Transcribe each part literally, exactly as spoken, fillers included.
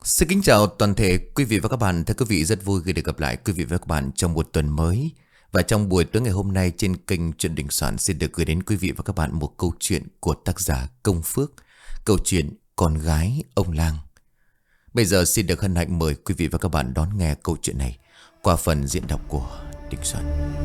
Xin kính chào toàn thể quý vị và các bạn. Thưa quý vị, rất vui khi được gặp lại quý vị và các bạn trong một tuần mới. Và trong buổi tối ngày hôm nay trên kênh Chuyện Đình Soạn xin được gửi đến quý vị và các bạn một câu chuyện của tác giả Công Phước. Câu chuyện Con Gái Ông Lang. Bây giờ xin được hân hạnh mời quý vị và các bạn đón nghe câu chuyện này qua phần diễn đọc của Đình Soạn.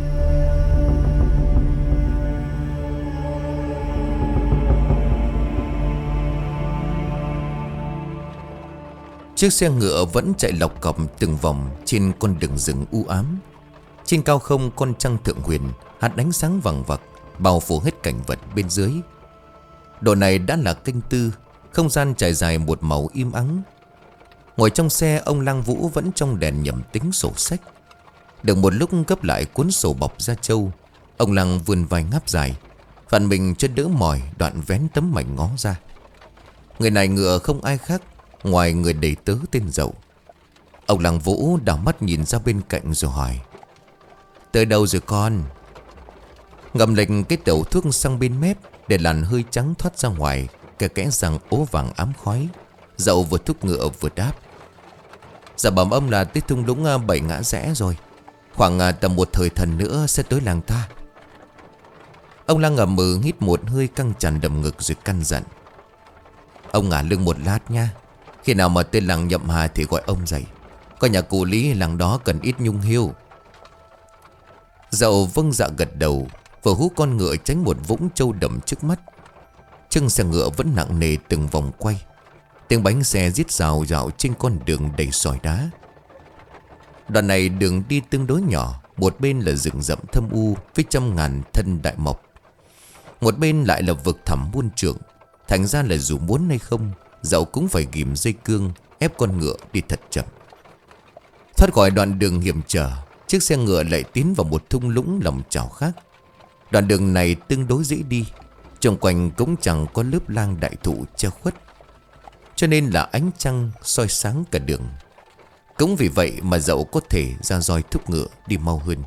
Chiếc xe ngựa vẫn chạy lọc cọc từng vòng trên con đường rừng u ám. Trên cao không, con trăng thượng huyền hạt ánh sáng vằng vặc bao phủ hết cảnh vật bên dưới. Độ này đã là canh tư, không gian trải dài một màu im ắng. Ngồi trong xe, ông Lang Vũ vẫn trong đèn nhẩm tính sổ sách. Được một lúc gấp lại cuốn sổ bọc da trâu, ông Lang vươn vai ngáp dài, phản mình cho đỡ mỏi, đoạn vén tấm mảnh ngó ra. Người này ngựa không ai khác ngoài người đầy tớ tên Dậu. Ông Lang Vũ đảo mắt nhìn ra bên cạnh rồi hỏi: "Tới đâu rồi con?" Ngậm lệnh cái tẩu thuốc sang bên mép để làn hơi trắng thoát ra ngoài, kẻ kẽ răng ố vàng ám khói. Dậu vừa thúc ngựa vừa đáp: "Dạ bẩm ông là tới thung lũng à, bảy ngã rẽ rồi. Khoảng à, tầm một thời thần nữa sẽ tới làng ta." Ông Lang ngậm mừ hít một hơi căng tràn đầm ngực rồi căn dặn: "Ông ngả lưng một lát nha. Khi nào mà tên làng Nhậm Hà thì gọi ông dậy. Có nhà cụ Lý làng đó cần ít nhung hiu." Dậu vâng dạ gật đầu, vừa hú con ngựa tránh một vũng trâu đậm trước mắt. Chân xe ngựa vẫn nặng nề từng vòng quay. Tiếng bánh xe rít rào rào trên con đường đầy sỏi đá. Đoạn này đường đi tương đối nhỏ. Một bên là rừng rậm thâm u với trăm ngàn thân đại mộc, một bên lại là vực thẳm muôn trượng. Thành ra là dù muốn hay không, Dậu cũng phải ghim dây cương ép con ngựa đi thật chậm. Thoát khỏi đoạn đường hiểm trở, chiếc xe ngựa lại tiến vào một thung lũng lòng chảo khác. Đoạn đường này tương đối dễ đi, xung quanh cũng chẳng có lớp lang đại thụ che khuất, cho nên là ánh trăng soi sáng cả đường. Cũng vì vậy mà Dậu có thể ra roi thúc ngựa đi mau hơn.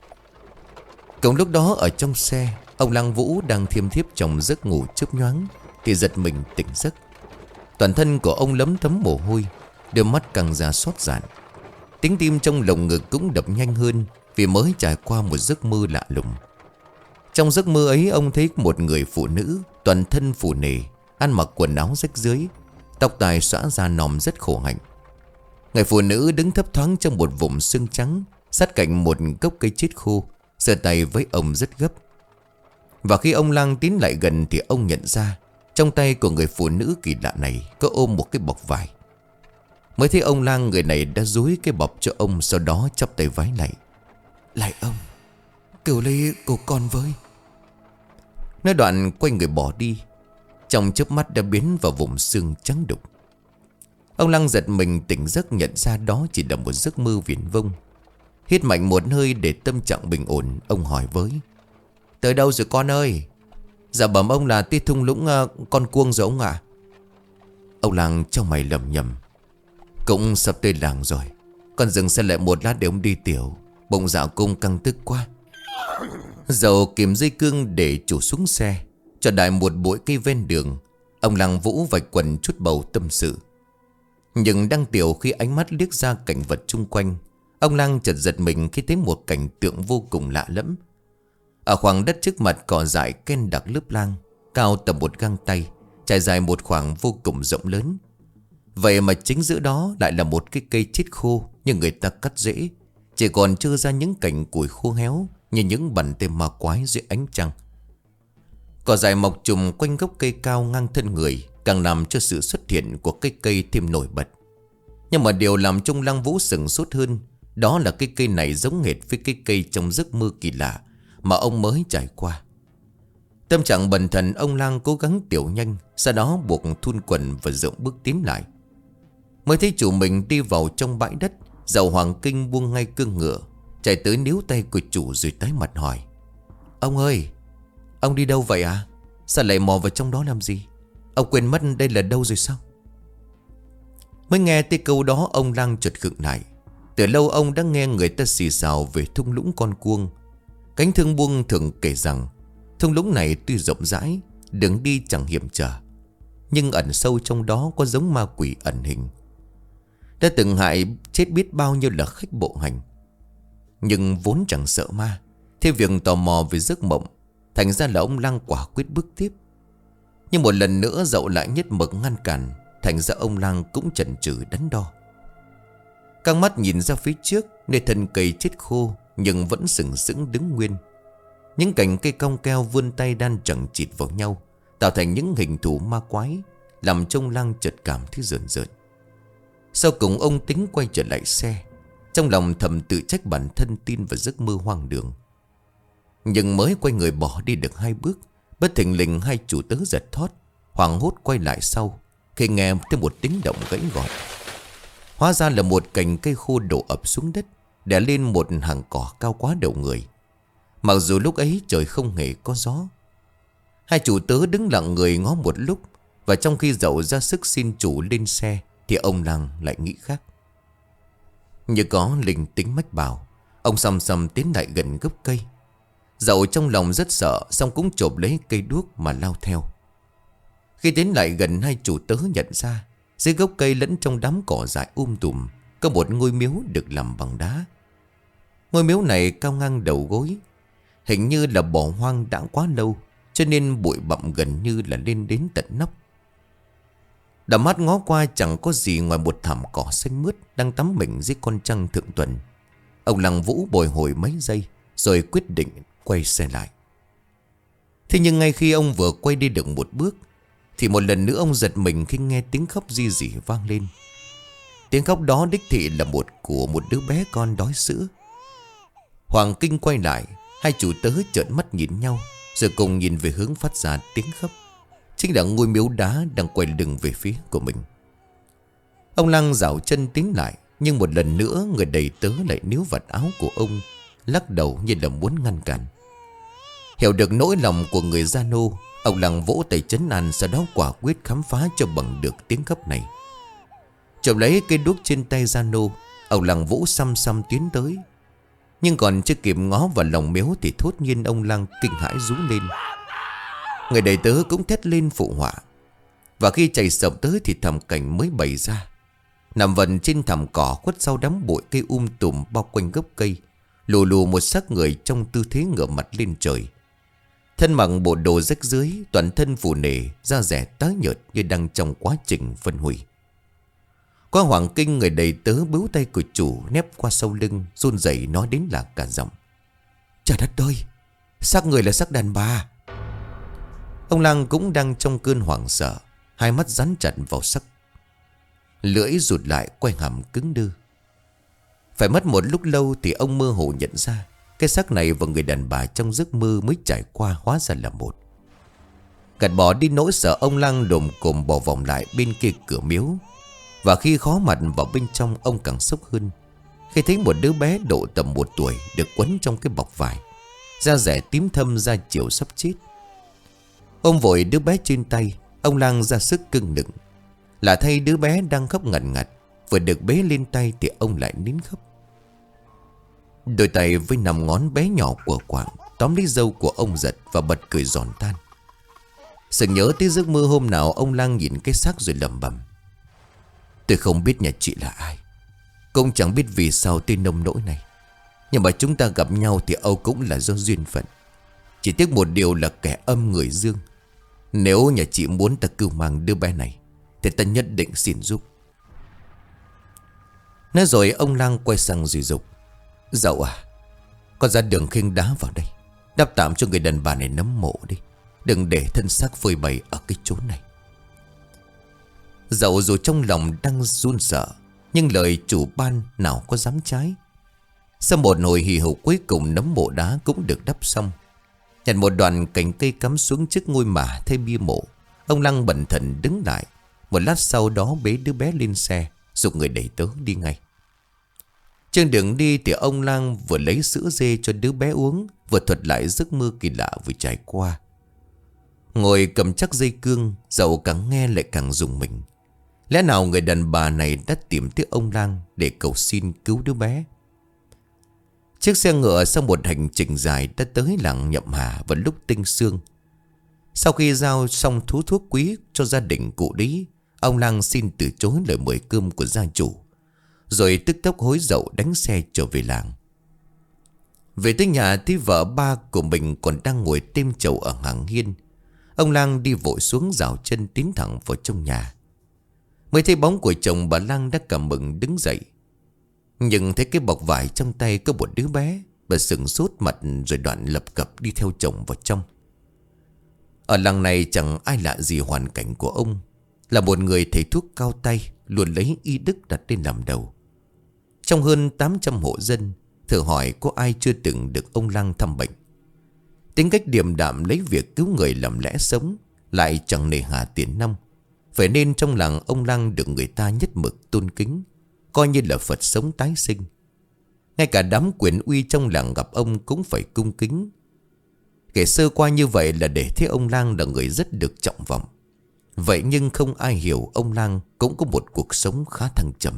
Cùng lúc đó ở trong xe, ông Lang Vũ đang thiêm thiếp trong giấc ngủ chớp nhoáng thì giật mình tỉnh giấc. Toàn thân của ông lấm thấm mồ hôi, đôi mắt càng ra xót dạn. Tiếng tim trong lồng ngực cũng đập nhanh hơn vì mới trải qua một giấc mơ lạ lùng. Trong giấc mơ ấy, ông thấy một người phụ nữ toàn thân phù nề, ăn mặc quần áo rách rưới, tóc tai xõa ra nòm rất khổ hạnh. Người phụ nữ đứng thấp thoáng trong một vùng xương trắng, sát cạnh một gốc cây chết khô, giơ tay với ông rất gấp. Và khi ông Lang tiến lại gần thì ông nhận ra trong tay của người phụ nữ kỳ lạ này có ôm một cái bọc vải. Mới thấy ông Lang, người này đã dúi cái bọc cho ông, sau đó chắp tay vái lạy: "Lạy ông, cửu lấy của con với." Nói đoạn quay người bỏ đi, trong chớp mắt đã biến vào vùng xương trắng đục. Ông Lang giật mình tỉnh giấc, nhận ra đó chỉ là một giấc mơ viển vông. Hít mạnh một hơi để tâm trạng bình ổn, ông hỏi với: "Tới đâu rồi con ơi?" "Dạ bẩm ông là tới thung lũng uh, con cuông rồi ông ạ." Ông Lang trong mày lầm nhầm: "Cũng sắp tới làng rồi, con dừng xe lại một lát để ông đi tiểu. Bụng dạ cung căng tức quá." Dậu kìm dây cương để chủ xuống xe, cho đại một bụi cây ven đường. Ông Lang Vũ vạch quần chút bầu tâm sự. Nhưng đang tiểu khi ánh mắt liếc ra cảnh vật chung quanh, ông Lang chợt giật mình khi thấy một cảnh tượng vô cùng lạ lẫm. Ở khoảng đất trước mặt cỏ dại ken đặc lớp lang, cao tầm một găng tay, trải dài một khoảng vô cùng rộng lớn. Vậy mà chính giữa đó lại là một cái cây chết khô như người ta cắt rễ, chỉ còn trơ ra những cành củi khô héo như những bàn tay ma quái dưới ánh trăng. Cỏ dại mọc trùm quanh gốc cây cao ngang thân người, càng làm cho sự xuất hiện của cây cây thêm nổi bật. Nhưng mà điều làm trong Lang Vũ sửng sốt hơn, đó là cái cây này giống hệt với cái cây trong giấc mơ kỳ lạ mà ông mới trải qua. Tâm trạng bần thần, ông Lang cố gắng tiểu nhanh, sau đó buộc thun quần và dượng bước tiến lại. Mới thấy chủ mình đi vào trong bãi đất, Dậu Hoàng Kinh buông ngay cương ngựa, chạy tới níu tay của chủ rồi tái mặt hỏi: "Ông ơi, ông đi đâu vậy à? Sao lại mò vào trong đó làm gì? Ông quên mất đây là đâu rồi sao?" Mới nghe tới câu đó, ông Lang chợt khựng lại. Từ lâu ông đã nghe người ta xì xào về thung lũng con cuông. Cánh thương buông thường kể rằng thung lũng này tuy rộng rãi, đường đi chẳng hiểm trở, nhưng ẩn sâu trong đó có giống ma quỷ ẩn hình. đã từng hại chết biết bao nhiêu là khách bộ hành. Nhưng vốn chẳng sợ ma, thế việc tò mò về giấc mộng, thành ra là ông Lang quả quyết bước tiếp. Nhưng một lần nữa Dậu lại nhất mực ngăn cản, thành ra ông Lang cũng chần chừ đắn đo. Căng mắt nhìn ra phía trước, nơi thân cây chết khô nhưng vẫn sừng sững đứng nguyên. Những cành cây cong keo vươn tay đan chằng chịt vào nhau, tạo thành những hình thù ma quái, làm trông Lang chợt cảm thấy rợn rợn. Sau cùng ông tính quay trở lại xe, trong lòng thầm tự trách bản thân tin vào giấc mơ hoang đường. Nhưng mới quay người bỏ đi được hai bước, bất thình lình hai chủ tớ giật thót, hoảng hốt quay lại sau khi nghe thêm một tiếng động gãy gọi. Hóa ra là một cành cây khô đổ ập xuống đất, đè lên một hàng cỏ cao quá đầu người. Mặc dù lúc ấy trời không hề có gió. Hai chủ tớ đứng lặng người ngó một lúc, và trong khi Dậu ra sức xin chủ lên xe thì ông Lang lại nghĩ khác. Như có linh tính mách bảo, ông xăm xăm tiến lại gần gốc cây. Dậu trong lòng rất sợ, xong cũng chộp lấy cây đuốc mà lao theo. Khi đến lại gần, hai chủ tớ nhận ra dưới gốc cây lẫn trong đám cỏ dại um tùm có một ngôi miếu được làm bằng đá. Ngôi miếu này cao ngang đầu gối, hình như là bỏ hoang đã quá lâu, cho nên bụi bặm gần như là lên đến tận nóc. Đảo mắt ngó qua chẳng có gì ngoài một thảm cỏ xanh mướt đang tắm mình dưới con trăng thượng tuần. Ông Lăng Vũ bồi hồi mấy giây rồi quyết định quay xe lại. Thế nhưng ngay khi ông vừa quay đi được một bước thì một lần nữa ông giật mình khi nghe tiếng khóc ri rỉ vang lên. Tiếng khóc đó đích thị là một của một đứa bé con đói sữa. Hoàng kinh quay lại, hai chủ tớ trợn mắt nhìn nhau, rồi cùng nhìn về hướng phát ra tiếng khóc. Chính là ngôi miếu đá đang quay lưng về phía của mình. Ông Lăng dạo chân tiến lại, nhưng một lần nữa người đầy tớ lại níu vạt áo của ông, lắc đầu như là muốn ngăn cản. Hiểu được nỗi lòng của người Gia Nô, ông Lăng vỗ tay trấn an, sau đó quả quyết khám phá cho bằng được tiếng khóc này. Chộp lấy cây đuốc trên tay Gia Nô, ông Lăng Vũ xăm xăm tiến tới. Nhưng còn chưa kịp ngó vào lòng miếu thì thốt nhiên ông Lăng kinh hãi rú lên. Người đầy tớ cũng thét lên phụ họa. Và khi chạy sập tới thì thảm cảnh mới bày ra. Nằm vần trên thảm cỏ khuất sau đám bụi cây um tùm bao quanh gốc cây, lù lù một xác người trong tư thế ngửa mặt lên trời. Thân mặc bộ đồ rách rưới, toàn thân phù nề, da rẻ tái nhợt như đang trong quá trình phân hủy. Qua hoàng kinh, người đầy tớ bứu tay của chủ nép qua sau lưng, run rẩy nói đến là cả giọng. Trời đất ơi, xác người là xác đàn bà. Ông Lang cũng đang trong cơn hoảng sợ, hai mắt dán chặt vào xác, lưỡi rụt lại, quay hàm cứng đơ. Phải mất một lúc lâu thì ông mơ hồ nhận ra cái xác này và người đàn bà trong giấc mơ mới trải qua hóa ra là một. Gạt bỏ đi nỗi sợ, ông Lang đồm cồm bỏ vòng lại bên kia cửa miếu. Và khi khó mặt vào bên trong, ông càng sốc hơn khi thấy một đứa bé độ tầm một tuổi được quấn trong cái bọc vải, da rẻ tím thâm, da chiều sắp chết. Ôm vội đứa bé trên tay, ông Lang ra sức cưng nựng. Là thay đứa bé đang khóc ngằn ngặt, vừa được bế lên tay thì ông lại nín khóc. Đôi tay với nằm ngón bé nhỏ của Quảng tóm lấy râu của ông giật và bật cười giòn tan. Sự nhớ tới giấc mơ hôm nào, ông Lang nhìn cái xác rồi lẩm bẩm. Tôi không biết nhà chị là ai, cũng chẳng biết vì sao tên nông nỗi này, nhưng mà chúng ta gặp nhau thì Âu cũng là do duyên phận. Chỉ tiếc một điều là kẻ âm người dương. Nếu nhà chị muốn ta cưu mang đứa bé này thì ta nhất định xin giúp. Nói rồi ông Lang quay sang rồi dục. Dậu à, con ra đường khênh đá vào đây, đắp tạm cho người đàn bà này nấm mộ đi, đừng để thân xác phơi bày ở cái chốn này. Dậu dù trong lòng đang run sợ, nhưng lời chủ ban nào có dám trái. Sau một hồi hì hục, cuối cùng nấm mộ đá cũng được đắp xong. Nhặt một đoạn cành cây cắm xuống trước ngôi mả thay bia mộ, ông Lăng bần thần đứng lại. Một lát sau đó bế đứa bé lên xe, giục người đẩy tớ đi ngay. Trên đường đi thì ông Lang vừa lấy sữa dê cho đứa bé uống, vừa thuật lại giấc mơ kỳ lạ vừa trải qua. Ngồi cầm chắc dây cương, Dậu càng nghe lại càng rùng mình. Lẽ nào người đàn bà này đã tìm tới ông Lang để cầu xin cứu đứa bé? Chiếc xe ngựa sau một hành trình dài đã tới làng Nhậm Hà vào lúc tinh sương. Sau khi giao xong thú thuốc quý cho gia đình cụ Lý, ông Lang xin từ chối lời mời cơm của gia chủ, rồi tức tốc hối dậu đánh xe trở về làng. Về tới nhà thì vợ ba của mình còn đang ngồi têm chầu ở hàng hiên. Ông Lang đi vội xuống rào chân tiến thẳng vào trong nhà. Mới thấy bóng của chồng, bà Lang đã cảm mừng đứng dậy. Nhưng thấy cái bọc vải trong tay có một đứa bé, bà sững sốt mặt rồi đoạn lập cập đi theo chồng vào trong. Ở làng này chẳng ai lạ gì hoàn cảnh của ông. Là một người thầy thuốc cao tay, luôn lấy y đức đặt lên làm đầu. Trong hơn tám trăm hộ dân, thử hỏi có ai chưa từng được ông Lang thăm bệnh. Tính cách điềm đạm lấy việc cứu người làm lẽ sống, lại chẳng nề hà tiền nong. Vậy nên trong làng ông Lang được người ta nhất mực tôn kính, coi như là Phật sống tái sinh. Ngay cả đám quyền uy trong làng gặp ông cũng phải cung kính. Kể sơ qua như vậy là để thấy ông Lang là người rất được trọng vọng. Vậy nhưng không ai hiểu ông Lang cũng có một cuộc sống khá thăng trầm.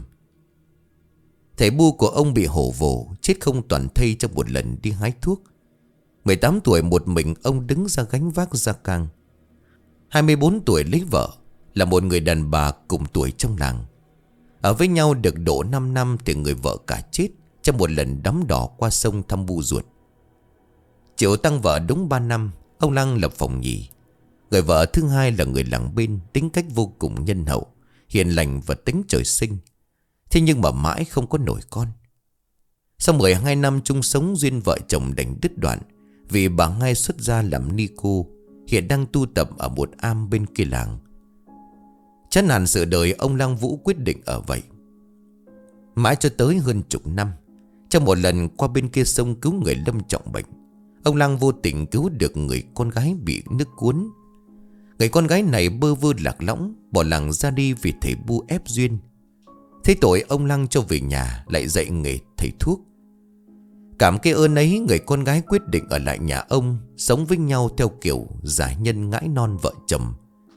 Thầy bu của ông bị hổ vồ, chết không toàn thây trong một lần đi hái thuốc. mười tám tuổi một mình ông đứng ra gánh vác gia cang. hai mươi bốn tuổi lấy vợ, là một người đàn bà cùng tuổi trong làng. Ở với nhau được độ năm năm thì người vợ cả chết trong một lần đắm đò qua sông thăm bu ruột. Chịu tăng vợ đúng ba năm, ông Lang lập phòng nhì. Người vợ thứ hai là người làng bên, tính cách vô cùng nhân hậu, hiền lành và tính trời sinh. Thế nhưng mà mãi không có nổi con. Sau mười hai năm chung sống, duyên vợ chồng đành đứt đoạn, vì bà Ngay xuất gia làm ni cô, hiện đang tu tập ở một am bên kia làng. Chán nản sự đời, ông Lang Vũ quyết định ở vậy. Mãi cho tới hơn chục năm, trong một lần qua bên kia sông cứu người lâm trọng bệnh, ông Lang vô tình cứu được người con gái bị nước cuốn. Người con gái này bơ vơ lạc lõng, bỏ làng ra đi vì thầy bu ép duyên. Thế tội, ông Lang cho về nhà, lại dạy nghề thầy thuốc. Cảm cái ơn ấy, người con gái quyết định ở lại nhà ông, sống với nhau theo kiểu giải nhân ngãi non vợ chồng.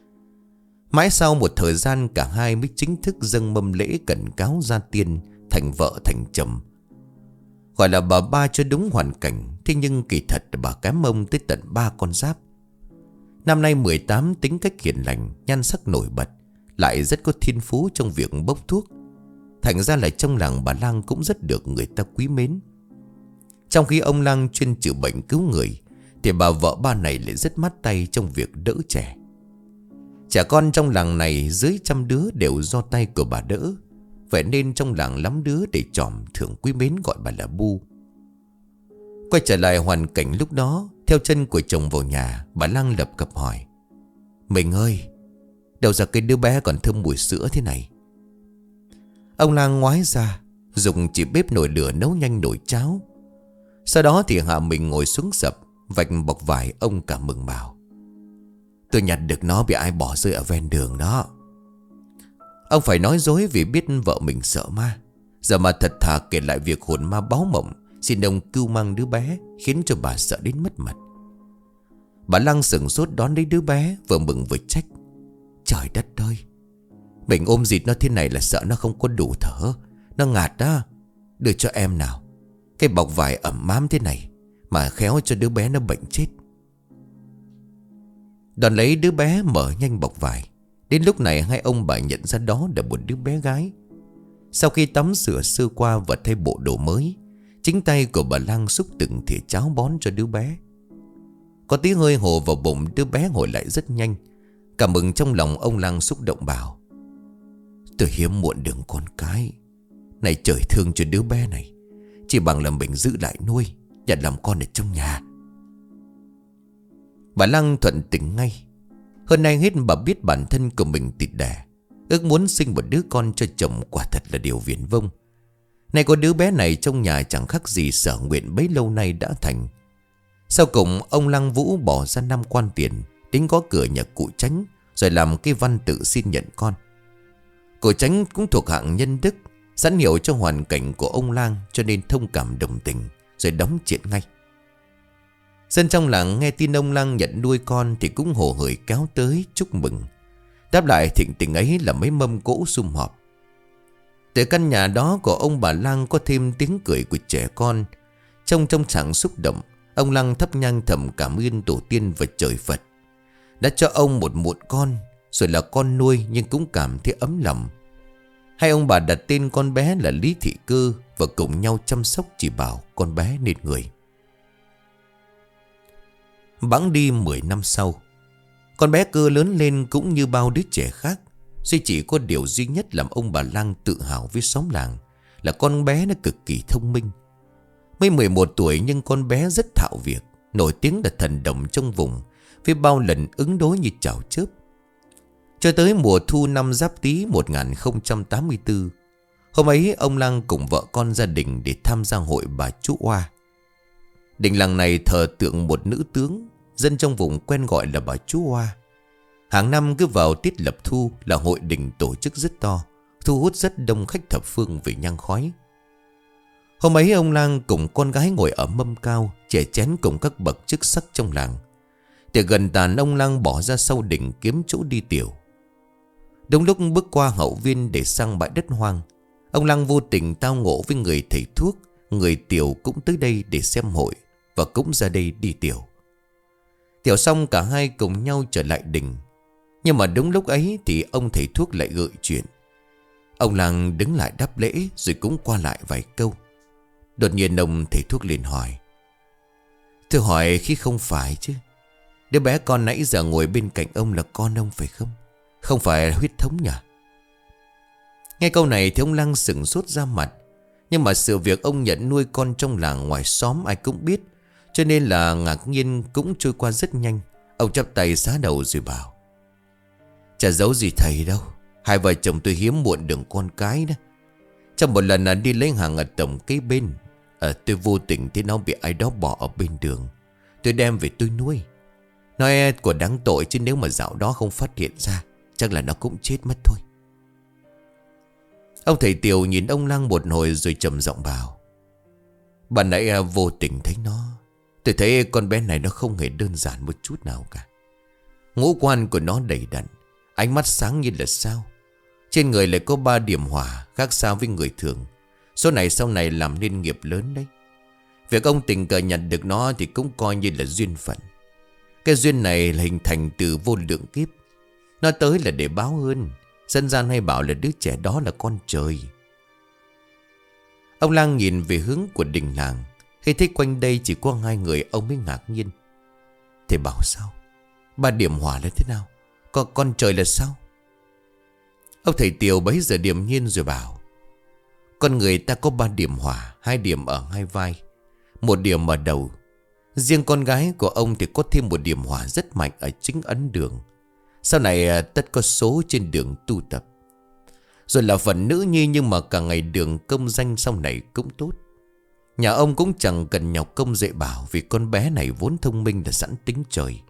Mãi sau một thời gian, cả hai mới chính thức dâng mâm lễ cẩn cáo gia tiên, thành vợ thành chồng. Gọi là bà ba cho đúng hoàn cảnh, thế nhưng kỳ thật bà kém ông tới tận ba con giáp. Năm nay mười tám, tính cách hiền lành, nhan sắc nổi bật, lại rất có thiên phú trong việc bốc thuốc. Thành ra lại trong làng bà Lang cũng rất được người ta quý mến. Trong khi ông Lang chuyên chữa bệnh cứu người, thì bà vợ ba này lại rất mát tay trong việc đỡ trẻ. Trẻ con trong làng này dưới trăm đứa đều do tay của bà đỡ. Vậy nên trong làng lắm đứa để tròm thường quý mến gọi bà là Bu. Quay trở lại hoàn cảnh lúc đó, theo chân của chồng vào nhà, bà Lang lập cập hỏi: "Mình ơi, đâu ra cái đứa bé còn thơm mùi sữa thế này?" Ông Lang ngoái ra, dùng chỉ bếp nồi lửa nấu nhanh nồi cháo. Sau đó thì hạ mình ngồi xuống sập, vạch bọc vải. Ông cả mừng bảo: "Tôi nhặt được nó bị ai bỏ rơi ở ven đường đó." Ông phải nói dối vì biết vợ mình sợ ma. Giờ mà thật thà kể lại việc hồn ma báo mộng xin ông cưu mang đứa bé, khiến cho bà sợ đến mất mặt. Bà Lang sửng sốt đón lấy đứa bé, vừa mừng vừa trách: "Trời đất ơi, mình ôm dịt nó thế này là sợ nó không có đủ thở, nó ngạt đó. Đưa cho em nào, cái bọc vải ẩm ám thế này mà khéo cho đứa bé nó bệnh chết." Đón lấy đứa bé mở nhanh bọc vải. Đến lúc này hai ông bà nhận ra đó là một đứa bé gái. Sau khi tắm rửa sơ qua và thay bộ đồ mới, chính tay của bà Lang xúc từng thìa cháo bón cho đứa bé. Có tí hơi hồ vào bụng, đứa bé hồi lại rất nhanh. Cảm mừng trong lòng, ông Lang xúc động bảo: "Tôi hiếm muộn đường con cái này, trời thương cho đứa bé này, chỉ bằng là mình giữ lại nuôi, nhận làm con ở trong nhà." Bà Lang thuận tình ngay. Hơn ai hết bà biết bản thân của mình tịt đẻ, ước muốn sinh một đứa con cho chồng quả thật là điều viển vông. Nay có đứa bé này trong nhà chẳng khác gì sở nguyện bấy lâu nay đã thành. Sau cùng ông Lang Vũ bỏ ra năm quan tiền đến gõ cửa nhà cụ Chánh, rồi làm cái văn tự xin nhận con. Cụ Chánh cũng thuộc hạng nhân đức, sẵn hiểu cho hoàn cảnh của ông Lang, cho nên thông cảm đồng tình, rồi đóng chuyện ngay. Dân trong làng nghe tin ông Lang nhận nuôi con thì cũng hồ hởi kéo tới chúc mừng. Đáp lại thịnh tình ấy là mấy mâm cỗ sum họp. Từ căn nhà đó của ông bà Lang có thêm tiếng cười của trẻ con. Trong trong trạng xúc động, ông Lang thắp nhang thầm cảm ơn tổ tiên và trời Phật đã cho ông một muộn con, rồi là con nuôi nhưng cũng cảm thấy ấm lòng. Hai ông bà đặt tên con bé là Lý Thị Cơ và cùng nhau chăm sóc chỉ bảo con bé nên người. Bẵng đi mười năm sau, con bé Cơ lớn lên cũng như bao đứa trẻ khác. Duy chỉ có điều duy nhất làm ông bà Lang tự hào với xóm làng là con bé nó cực kỳ thông minh. Mới mười một tuổi nhưng con bé rất thạo việc, nổi tiếng là thần đồng trong vùng, với bao lần ứng đối như chảo chớp. Cho tới mùa thu năm Giáp Tý một nghìn không trăm tám mươi tư, hôm ấy ông Lang cùng vợ con gia đình để tham gia hội bà Chú Oa. Đình làng này thờ tượng một nữ tướng, dân trong vùng quen gọi là bà Chú Oa. Hàng năm cứ vào tiết lập thu là hội đình tổ chức rất to, thu hút rất đông khách thập phương về nhang khói. Hôm ấy ông Lang cùng con gái ngồi ở mâm cao, chè chén cùng các bậc chức sắc trong làng. Để gần tàn, ông Lang bỏ ra sau đình kiếm chỗ đi tiểu. Đúng lúc bước qua hậu viên để sang bãi đất hoang, ông Lang vô tình tao ngộ với người thầy thuốc. Người tiểu cũng tới đây để xem hội và cũng ra đây đi tiểu. Tiểu xong cả hai cùng nhau trở lại đình. Nhưng mà đúng lúc ấy thì ông thầy thuốc lại gợi chuyện. Ông Lang đứng lại đáp lễ rồi cũng qua lại vài câu. Đột nhiên ông thầy thuốc liền hỏi: "Thưa hỏi khi không phải chứ, đứa bé con nãy giờ ngồi bên cạnh ông là con ông phải không? Không phải huyết thống nhỉ?" Nghe câu này thì ông Lang sững sốt ra mặt. Nhưng mà sự việc ông nhận nuôi con trong làng ngoài xóm ai cũng biết, cho nên là ngạc nhiên cũng trôi qua rất nhanh. Ông chắp tay xá đầu rồi bảo: "Chả giấu gì thầy đâu, hai vợ chồng tôi hiếm muộn đường con cái đó. Trong một lần là đi lấy hàng ở tổng kế bên, à, tôi vô tình thấy nó bị ai đó bỏ ở bên đường. Tôi đem về tôi nuôi. Nói của đáng tội chứ nếu mà dạo đó không phát hiện ra, chắc là nó cũng chết mất thôi." Ông thầy Tiều nhìn ông Lang một hồi rồi trầm giọng bảo: "Bạn nãy à, vô tình thấy nó. Tôi thấy con bé này nó không hề đơn giản một chút nào cả. Ngũ quan của nó đầy đặn, ánh mắt sáng như là sao. Trên người lại có ba điểm hỏa, khác xa với người thường. Số này sau này làm nên nghiệp lớn đấy. Việc ông tình cờ nhận được nó thì cũng coi như là duyên phận. Cái duyên này là hình thành từ vô lượng kiếp. Nó tới là để báo ơn. Dân gian hay bảo là đứa trẻ đó là con trời." Ông Lang nhìn về hướng của đình làng. Khi thấy quanh đây chỉ có hai người, ông mới ngạc nhiên. "Thầy bảo sao? Ba điểm hỏa là thế nào? Con, con trời là sao?" Ông thầy Tiều bấy giờ điềm nhiên rồi bảo: "Con người ta có ba điểm hỏa, hai điểm ở hai vai, một điểm ở đầu. Riêng con gái của ông thì có thêm một điểm hỏa rất mạnh ở chính ấn đường. Sau này tất có số trên đường tu tập. Rồi là phần nữ nhi, nhưng mà cả ngày đường công danh sau này cũng tốt. Nhà ông cũng chẳng cần nhọc công dạy bảo, vì con bé này vốn thông minh là sẵn tính trời."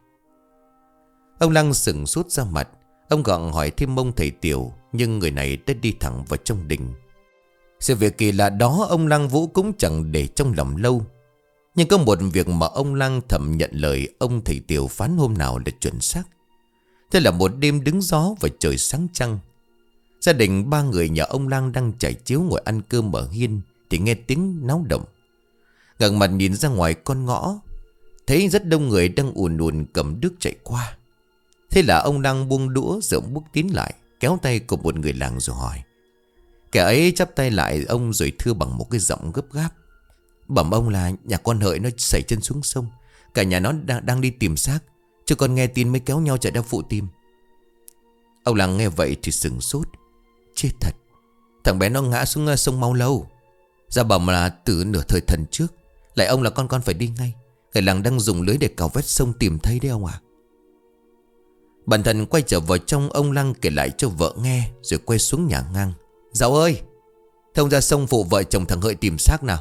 Ông Lang sững sốt ra mặt. Ông gặng hỏi thêm ông thầy Tiều, nhưng người này đã đi thẳng vào trong đình. Sự việc kỳ lạ đó ông Lang Vũ cũng chẳng để trong lòng lâu. Nhưng có một việc mà ông Lang thầm nhận lời ông thầy Tiều phán hôm nào là chuẩn xác. Thế là một đêm đứng gió và trời sáng trăng, gia đình ba người nhà ông Lang đang trải chiếu ngồi ăn cơm ở hiên thì nghe tiếng náo động. Ngẩng mặt nhìn ra ngoài con ngõ, thấy rất đông người đang ùn ùn cầm đước chạy qua. Thế là ông Lang buông đũa rộng bước tiến lại, kéo tay của một người làng rồi hỏi. Kẻ ấy chắp tay lại ông rồi thưa bằng một cái giọng gấp gáp: "Bẩm ông là nhà con Hợi nó xảy chân xuống sông. Cả nhà nó đang, đang đi tìm xác, chứ con nghe tin mới kéo nhau chạy ra phụ tìm." Ông Lang nghe vậy thì sừng sốt. Chết thật, thằng bé nó ngã xuống sông Mau Lâu. Ra bẩm là từ nửa thời thần trước. Lại ông là con con phải đi ngay. Người làng đang dùng lưới để cào vét sông tìm thấy đấy ông à. Bản thân quay trở vào trong, ông Lang kể lại cho vợ nghe rồi quay xuống nhà ngang: "Dạo ơi, thông ra sông phụ vợ chồng thằng Hợi tìm xác nào."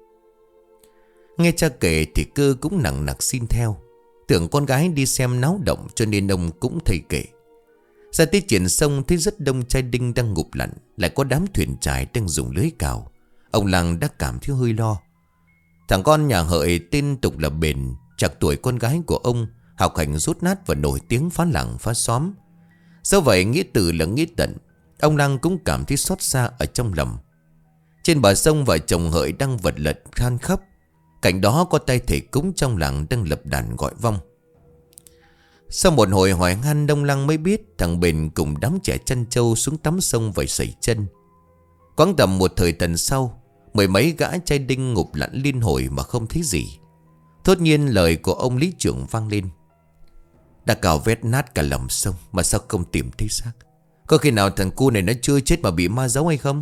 Nghe cha kể thì Cơ cũng nặng nặc xin theo. Tưởng con gái đi xem náo động cho nên ông cũng thầy kể. Ra tới triển sông thấy rất đông trai đinh đang ngụp lặn, lại có đám thuyền trài đang dùng lưới cào. Ông Lang đã cảm thấy hơi lo. Thằng con nhà Hợi tên tục là Bền, trạc tuổi con gái của ông, học hành rốt nát và nổi tiếng phá làng phá xóm. Do vậy nghĩa từ là nghĩa tận. Ông Lang cũng cảm thấy xót xa ở trong lòng. Trên bờ sông vợ chồng Hợi đang vật lật than khóc. Cạnh đó có tay thầy cúng trong làng đang lập đàn gọi vong. Sau một hồi hỏi han, ông Lang mới biết thằng Bền cùng đám trẻ chăn trâu xuống tắm sông vẩy sẩy chân. Quãng tầm một thời thần sau, mười mấy gã trai đinh ngục lặn liên hồi mà không thấy gì. Thốt nhiên lời của ông lý trưởng vang lên: đã cào vét nát cả lòng sông mà sao không tìm thấy xác? Có khi nào thằng cu này nó chưa chết mà bị ma giấu hay không?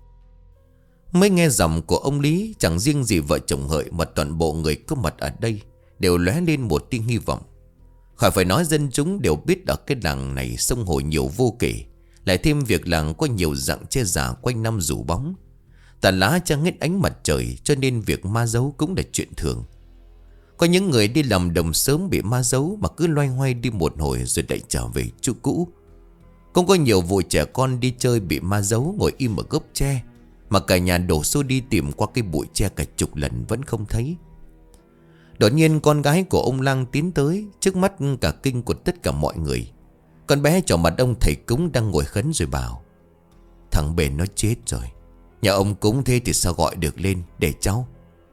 Mới nghe giọng của ông Lý, chẳng riêng gì vợ chồng Hợi mà toàn bộ người có mặt ở đây đều lóe lên một tia hy vọng. Khỏi phải nói, dân chúng đều biết ở cái làng này sông hồ nhiều vô kể. Lại thêm việc làng có nhiều dạng che giả quanh năm rủ bóng, tàn lá trăng hết ánh mặt trời, cho nên việc ma giấu cũng là chuyện thường. Có những người đi làm đồng sớm bị ma giấu mà cứ loay hoay đi một hồi rồi lại trở về chỗ cũ. Cũng có nhiều vụ trẻ con đi chơi bị ma giấu ngồi im ở gốc tre, mà cả nhà đổ xô đi tìm qua cái bụi tre cả chục lần vẫn không thấy. Đột nhiên con gái của ông Lang tiến tới, trước mắt cả kinh của tất cả mọi người. Con bé trỏ mặt ông thầy cúng đang ngồi khấn rồi bảo: thằng Bền nó chết rồi. Nhà ông cúng thế thì sao gọi được lên để cháu.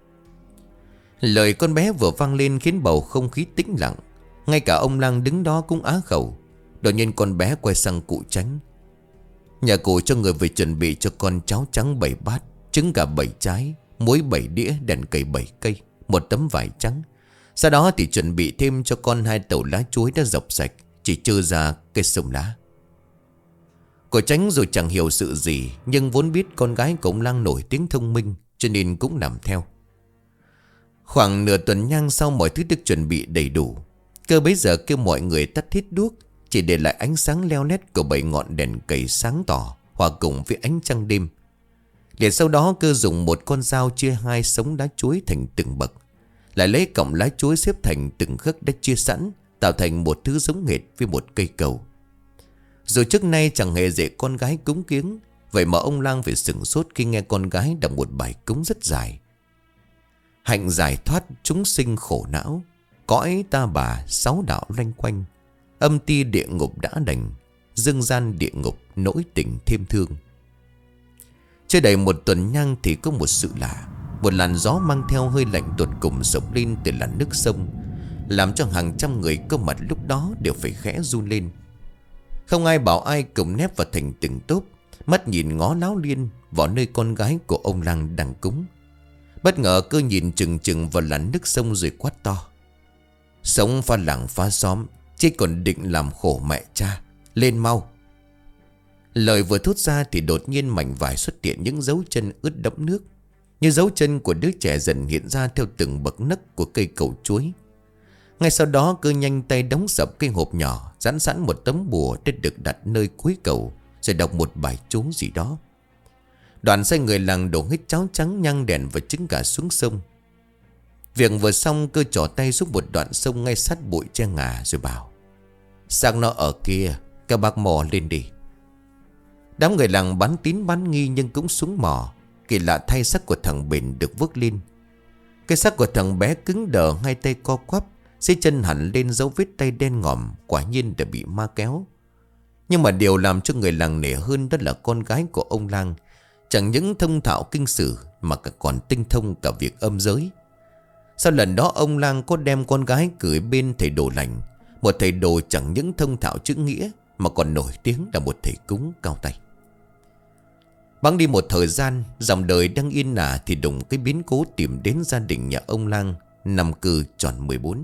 Lời con bé vừa vang lên khiến bầu không khí tĩnh lặng. Ngay cả ông Lang đứng đó cũng á khẩu. Đột nhiên con bé quay sang cụ Tránh: nhà cụ cho người về chuẩn bị cho con cháo trắng bảy bát, trứng gà bảy trái, muối bảy đĩa, đèn cầy bảy cây, một tấm vải trắng. Sau đó thì chuẩn bị thêm cho con hai tàu lá chuối đã dọc sạch, chỉ trơ ra cây sông lá. Cụ Tránh rồi chẳng hiểu sự gì, nhưng vốn biết con gái của ông Lang nổi tiếng thông minh, cho nên cũng làm theo. Khoảng nửa tuần nhang sau, mọi thứ được chuẩn bị đầy đủ. Cơ bấy giờ kêu mọi người tắt hết đuốc, chỉ để lại ánh sáng leo lét của bảy ngọn đèn cầy sáng tỏ hòa cùng với ánh trăng đêm. Liền sau đó Cơ dùng một con dao chia hai sống lá chuối thành từng bậc, lại lấy cọng lá chuối xếp thành từng khấc đã chia sẵn, tạo thành một thứ giống hệt với một cây cầu. Dù trước nay chẳng hề dạy con gái cúng kiếng, vậy mà ông Lang phải sửng sốt khi nghe con gái đọc một bài cúng rất dài: hạnh giải thoát chúng sinh khổ não, cõi ta bà sáu đạo loanh quanh, âm ti địa ngục đã đành, dương gian địa ngục nỗi tình thêm thương. Chưa đầy một tuần nhang thì có một sự lạ. Một làn gió mang theo hơi lạnh tột cùng sộc lên từ làn nước sông, làm cho hàng trăm người có mặt lúc đó đều phải khẽ run lên. Không ai bảo ai cùng nép vào thành từng tốp, mắt nhìn ngó láo liên vào nơi con gái của ông Lang đang cúng. Bất ngờ Cơ nhìn chừng chừng vào làn nước sông rồi quát to: sống pha làng phá xóm, chứ còn định làm khổ mẹ cha, lên mau. Lời vừa thốt ra thì đột nhiên mảnh vải xuất hiện những dấu chân ướt đẫm nước, như dấu chân của đứa trẻ dần hiện ra theo từng bậc nấc của cây cầu chuối. Ngay sau đó Cơ nhanh tay đóng sập cây hộp nhỏ, dán sẵn một tấm bùa để được đặt nơi cuối cầu, rồi đọc một bài chú gì đó. Đoàn sai người làng đổ hết cháo trắng, nhang đèn và trứng gà xuống sông. Việc vừa xong, Cơ trỏ tay xuống một đoạn sông ngay sát bụi tre ngà rồi bảo: xác nó ở kia, các bác mò lên đi. Đám người làng bán tín bán nghi nhưng cũng xuống mò. Kỳ lạ thay, xác của thằng Bền được vớt lên. Cái xác của thằng bé cứng đờ, hai tay co quắp, dưới chân hẳn lên dấu vết tay đen ngòm, quả nhiên đã bị ma kéo. Nhưng mà điều làm cho người làng nể hơn đó là con gái của ông Lang chẳng những thông thạo kinh sử mà cả còn tinh thông cả việc âm giới. Sau lần đó ông Lang có đem con gái gửi bên thầy đồ lành, một thầy đồ chẳng những thông thạo chữ nghĩa mà còn nổi tiếng là một thầy cúng cao tay. Bẵng đi một thời gian, dòng đời đang yên ả thì đùng cái biến cố tìm đến gia đình nhà ông Lang năm cư tròn mười bốn.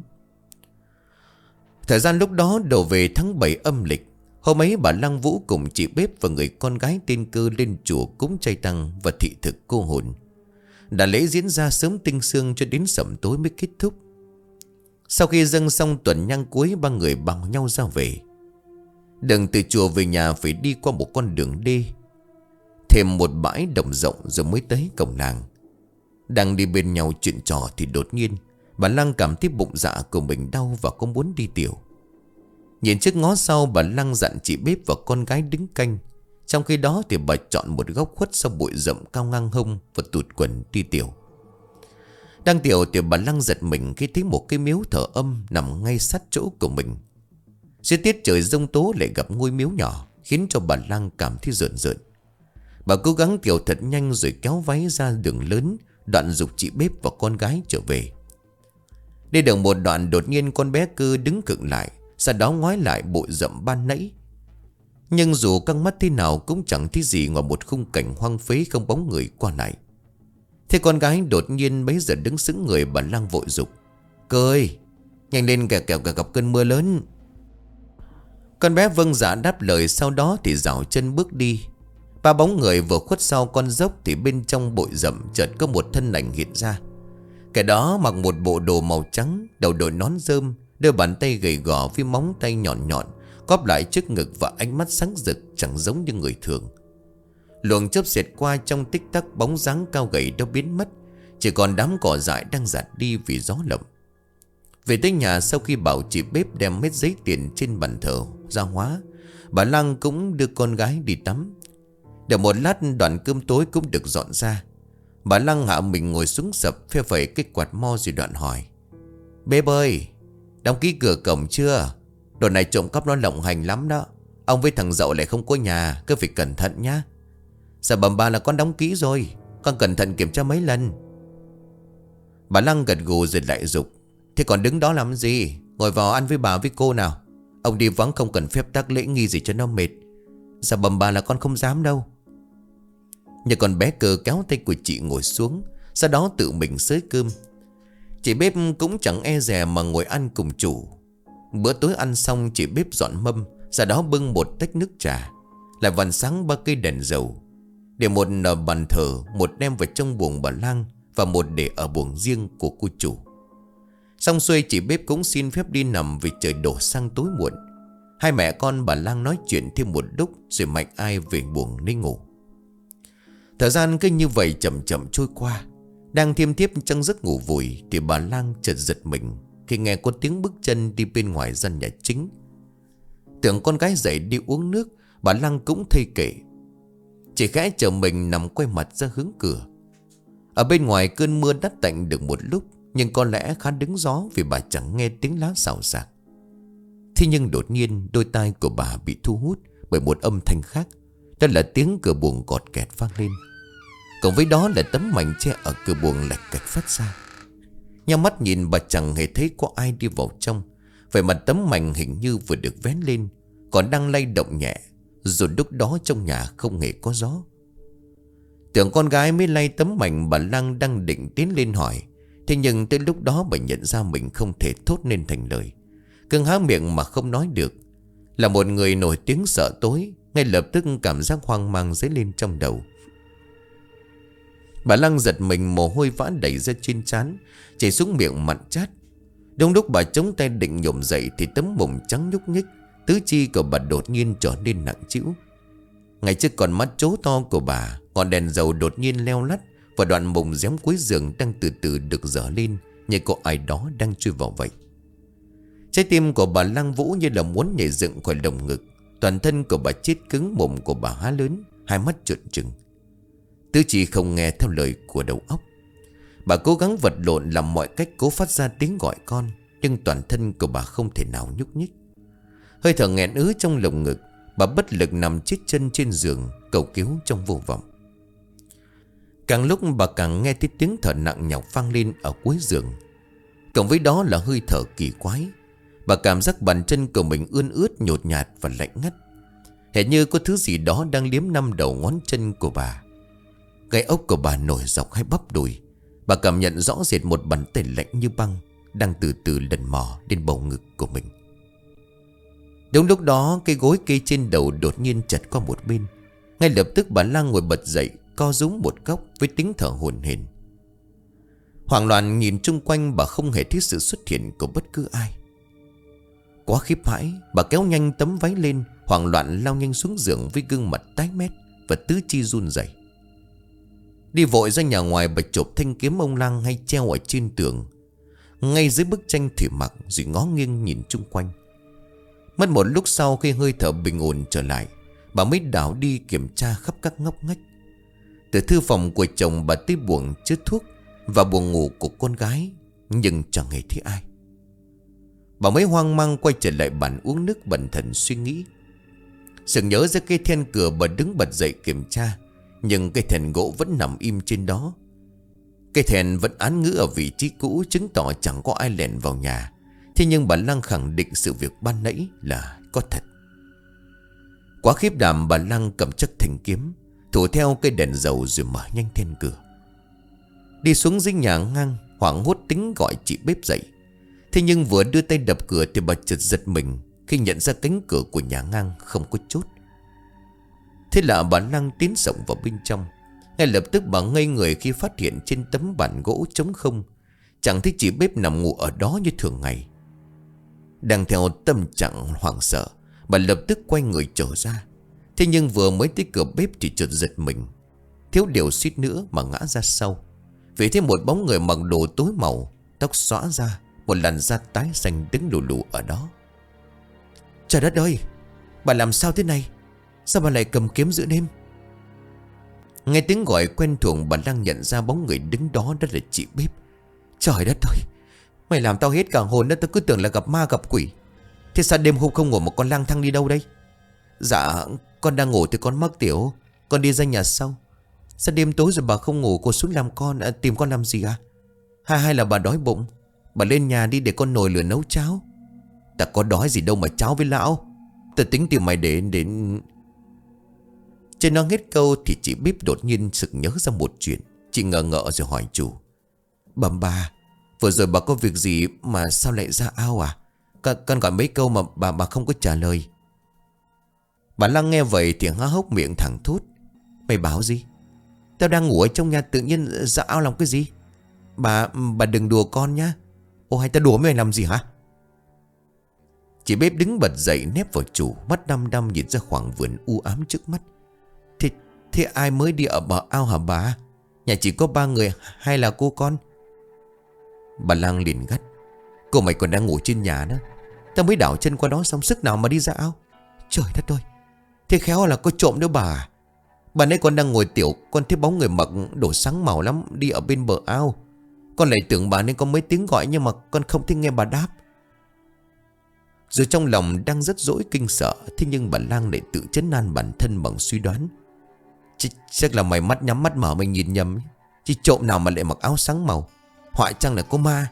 Thời gian lúc đó đổ về tháng bảy âm lịch. Hôm ấy bà Lăng Vũ cùng chị bếp và người con gái tên Cơ lên chùa cúng chay tăng và thị thực cô hồn. Đã lễ diễn ra sớm tinh sương cho đến sẩm tối mới kết thúc. Sau khi dâng xong tuần nhang cuối, ba người bằng nhau ra về. Đường từ chùa về nhà phải đi qua một con đường đê, thêm một bãi đồng rộng rồi mới tới cổng làng. Đang đi bên nhau chuyện trò thì đột nhiên bà Lăng cảm thấy bụng dạ của mình đau và không muốn đi tiểu. Nhìn trước ngó sau, bà Lăng dặn chị bếp và con gái đứng canh. Trong khi đó thì bà chọn một góc khuất sau bụi rậm cao ngang hông và tụt quần đi tiểu. Đang tiểu thì bà Lăng giật mình khi thấy một cái miếu thờ âm nằm ngay sát chỗ của mình. Dưới tiết trời giông tố lại gặp ngôi miếu nhỏ, khiến cho bà Lăng cảm thấy rợn rợn. Bà cố gắng tiểu thật nhanh rồi kéo váy ra đường lớn, đoạn giục chị bếp và con gái trở về. Đi được một đoạn đột nhiên con bé Cơ đứng khựng lại, sau đó ngoái lại bụi rậm ban nãy. Nhưng dù căng mắt thế nào cũng chẳng thấy gì ngoài một khung cảnh hoang phế không bóng người qua lại. Thế con gái đột nhiên bấy giờ đứng sững người, bà Lăng vội dục: "Cơ ơi, nhanh lên kẻo kẻo gặp cơn mưa lớn." Con bé vâng dạ đáp lời, sau đó thì dạo chân bước đi. Ba bóng người vừa khuất sau con dốc thì bên trong bụi rậm chợt có một thân ảnh hiện ra. Kẻ đó mặc một bộ đồ màu trắng, đầu đội nón rơm, đôi bàn tay gầy gò với móng tay nhọn nhọn cóp lại trước ngực và ánh mắt sáng rực chẳng giống như người thường. Luồng chớp xẹt qua, trong tích tắc bóng dáng cao gầy đã biến mất, chỉ còn đám cỏ dại đang rạt đi vì gió lộng. Về tới nhà, sau khi bảo chị bếp đem hết giấy tiền trên bàn thờ ra hóa, bà Lăng cũng đưa con gái đi tắm. Để một lát đoạn cơm tối cũng được dọn ra. Bà Lăng hạ mình ngồi xuống sập, phe phẩy cái quạt mo rồi đoạn hỏi: "Bếp ơi, đóng ký cửa cổng chưa? Đợt này trộm cắp nó lộng hành lắm đó. Ông với thằng Dậu lại không có nhà, cứ phải cẩn thận nhá." "Dạ bẩm bà là con đóng ký rồi, con cẩn thận kiểm tra mấy lần." Bà Lăng gật gù rồi lại dục: "Thế còn đứng đó làm gì? Ngồi vào ăn với bà với cô nào. Ông đi vắng không cần phép tắc lễ nghi gì cho nó mệt." "Dạ bẩm bà là con không dám đâu." Nhà con bé Cơ kéo tay của chị ngồi xuống, sau đó tự mình xới cơm. Chị bếp cũng chẳng e dè mà ngồi ăn cùng chủ. Bữa tối ăn xong, chị bếp dọn mâm, sau đó bưng một tách nước trà, lại vằn sáng ba cây đèn dầu, để một ở bàn thờ, một đem vào trong buồng bà Lang và một để ở buồng riêng của cô chủ. Xong xuôi, chị bếp cũng xin phép đi nằm vì trời đổ sang tối muộn. Hai mẹ con bà Lang nói chuyện thêm một lúc rồi mạnh ai về buồng đi ngủ. Thời gian cứ như vậy chậm chậm trôi qua. Đang thiêm thiếp trong giấc ngủ vùi thì bà Lang chợt giật mình khi nghe có tiếng bước chân đi bên ngoài gian nhà chính. Tưởng con gái dậy đi uống nước, bà Lang cũng thay kệ. Chỉ khẽ chờ mình nằm quay mặt ra hướng cửa. Ở bên ngoài cơn mưa đắt tạnh được một lúc, nhưng có lẽ khá đứng gió vì bà chẳng nghe tiếng lá xào xạc. Thế nhưng đột nhiên đôi tai của bà bị thu hút bởi một âm thanh khác. Đó là tiếng cửa buồng cọt kẹt vang lên. Cộng với đó là tấm mảnh che ở cửa buồng lạch cạch phát ra. Nhắm mắt nhìn, bà chẳng hề thấy có ai đi vào trong. Vậy mà tấm mảnh hình như vừa được vén lên, còn đang lay động nhẹ. Rồi lúc đó trong nhà không hề có gió. Tưởng con gái mới lay tấm mảnh, bà Lăng đang định tiến lên hỏi. Thế nhưng tới lúc đó bà nhận ra mình không thể thốt nên thành lời. Cưng há miệng mà không nói được. Là một người nổi tiếng sợ tối, ngay lập tức cảm giác hoang mang dấy lên trong đầu. Bà Lăng giật mình, mồ hôi vã đẩy ra trên trán, chảy xuống miệng mặn chát. Đúng lúc bà chống tay định nhổm dậy thì tấm mùng trắng nhúc nhích, tứ chi của bà đột nhiên trở nên nặng trĩu. Ngay trước con mắt trố to của bà, ngọn đèn dầu đột nhiên leo lắt, và đoạn mùng rém cuối giường đang từ từ được dở lên, như có ai đó đang chui vào vậy. Trái tim của bà Lăng Vũ như là muốn nhảy dựng khỏi lồng ngực. Toàn thân của bà chết cứng, mồm của bà há lớn, hai mắt trợn trừng. Tứ chi không nghe theo lời của đầu óc. Bà cố gắng vật lộn làm mọi cách cố phát ra tiếng gọi con, nhưng toàn thân của bà không thể nào nhúc nhích. Hơi thở nghẹn ứ trong lồng ngực, bà bất lực nằm chết chân trên giường, cầu cứu trong vô vọng. Càng lúc bà càng nghe thấy tiếng thở nặng nhọc vang lên ở cuối giường. Cộng với đó là hơi thở kỳ quái. Bà cảm giác bàn chân của mình ươn ướt, nhột nhạt và lạnh ngắt, hệt như có thứ gì đó đang liếm năm đầu ngón chân của bà. Gáy ốc của bà nổi dọc hai bắp đùi. Bà cảm nhận rõ rệt một bàn tay lạnh như băng đang từ từ lần mò đến bầu ngực của mình. Đúng lúc đó, cái gối kê trên đầu đột nhiên chật qua một bên. Ngay lập tức bà Lang ngồi bật dậy, co rúm một góc với tiếng thở hổn hển. Hoảng loạn nhìn chung quanh, bà không hề thấy sự xuất hiện của bất cứ ai. Quá khiếp hãi, bà kéo nhanh tấm váy lên, hoảng loạn lao nhanh xuống giường với gương mặt tái mét và tứ chi run rẩy. Đi vội ra nhà ngoài, bà chộp thanh kiếm ông Lang hay treo ở trên tường, ngay dưới bức tranh thủy mặc, rồi ngó nghiêng nhìn chung quanh. Mất một lúc sau, khi hơi thở bình ổn trở lại, bà mới đảo đi kiểm tra khắp các ngóc ngách. Từ thư phòng của chồng bà tới buồng chứa thuốc và buồng ngủ của con gái, nhưng chẳng hề thấy ai. Bà mới hoang mang quay trở lại bàn uống nước, bần thần suy nghĩ. Sực nhớ ra cây then cửa, bà đứng bật dậy kiểm tra, nhưng cây then gỗ vẫn nằm im trên đó. Cây then vẫn án ngữ ở vị trí cũ, chứng tỏ chẳng có ai lẻn vào nhà. Thế nhưng bà Lăng khẳng định sự việc ban nãy là có thật. Quá khiếp đảm, bà Lăng cầm chắc thanh kiếm, thủ theo cây đèn dầu rồi mở nhanh then cửa. Đi xuống dưới nhà ngang, hoảng hốt tính gọi chị bếp dậy. Thế nhưng vừa đưa tay đập cửa thì bà chợt giật mình khi nhận ra cánh cửa của nhà ngang không có chốt. Thế là bà Lăng tiến sổng vào bên trong. Ngay lập tức bà ngây người khi phát hiện trên tấm bàn gỗ trống không, chẳng thấy chị bếp nằm ngủ ở đó như thường ngày. Đang theo tâm trạng hoảng sợ, bà lập tức quay người trở ra. Thế nhưng vừa mới tới cửa bếp thì chợt giật mình, thiếu điều suýt nữa mà ngã ra sau. Vì thấy một bóng người mặc đồ tối màu, tóc xõa ra, một làn da tái xanh đứng lù lù ở đó. Trời đất ơi, bà làm sao thế này? Sao bà lại cầm kiếm giữa đêm? Nghe tiếng gọi quen thuộc, bà Lăng nhận ra bóng người đứng đó đó là chị bếp. Trời đất ơi, mày làm tao hết cả hồn đó, tao cứ tưởng là gặp ma gặp quỷ. Thế sao đêm hôm không ngủ một con lang thang đi đâu đây? Dạ, con đang ngủ thì con mắc tiểu, con đi ra nhà sau. Sao đêm tối rồi bà không ngủ, cô xuống làm con à, tìm con làm gì à? Hay hay là bà đói bụng? Bà lên nhà đi để con nồi lửa nấu cháo. Ta có đói gì đâu mà cháo với lão. Ta tính tìm mày để đến... Trên nó hết câu thì chị bếp đột nhiên sực nhớ ra một chuyện. Chị ngờ ngợ rồi hỏi chủ: Bẩm bà, vừa rồi bà có việc gì mà sao lại ra ao à? Con, con gọi mấy câu mà bà bà không có trả lời. Bà Lăng nghe vậy thì há hốc miệng thẳng thốt: Mày báo gì? Tao đang ngủ ở trong nhà tự nhiên ra ao làm cái gì? Bà bà đừng đùa con nhá. Ồ, hay tao đùa mày làm gì hả? Chị bếp đứng bật dậy nép vào chủ, mắt đăm đăm nhìn ra khoảng vườn u ám trước mắt. Thế, thế ai mới đi ở bờ ao hả bà? Nhà chỉ có ba người hay là cô con? Bà Lăng liền gắt: Cô mày còn đang ngủ trên nhà đó. Tao mới đảo chân qua đó xong sức nào mà đi ra ao. Trời đất ơi, thế khéo là có trộm đâu bà. Bà nãy con đang ngồi tiểu, con thấy bóng người mặc đồ sáng màu lắm đi ở bên bờ ao. Con lại tưởng bà nên có mấy tiếng gọi, nhưng mà con không thấy nghe bà đáp. Rồi trong lòng đang rất dỗi kinh sợ, thế nhưng bà Lang lại tự trấn an bản thân bằng suy đoán: Ch Chắc là mày mắt nhắm mắt mở mình nhìn nhầm. Chứ trộm nào mà lại mặc áo sáng màu, họa chăng là có ma.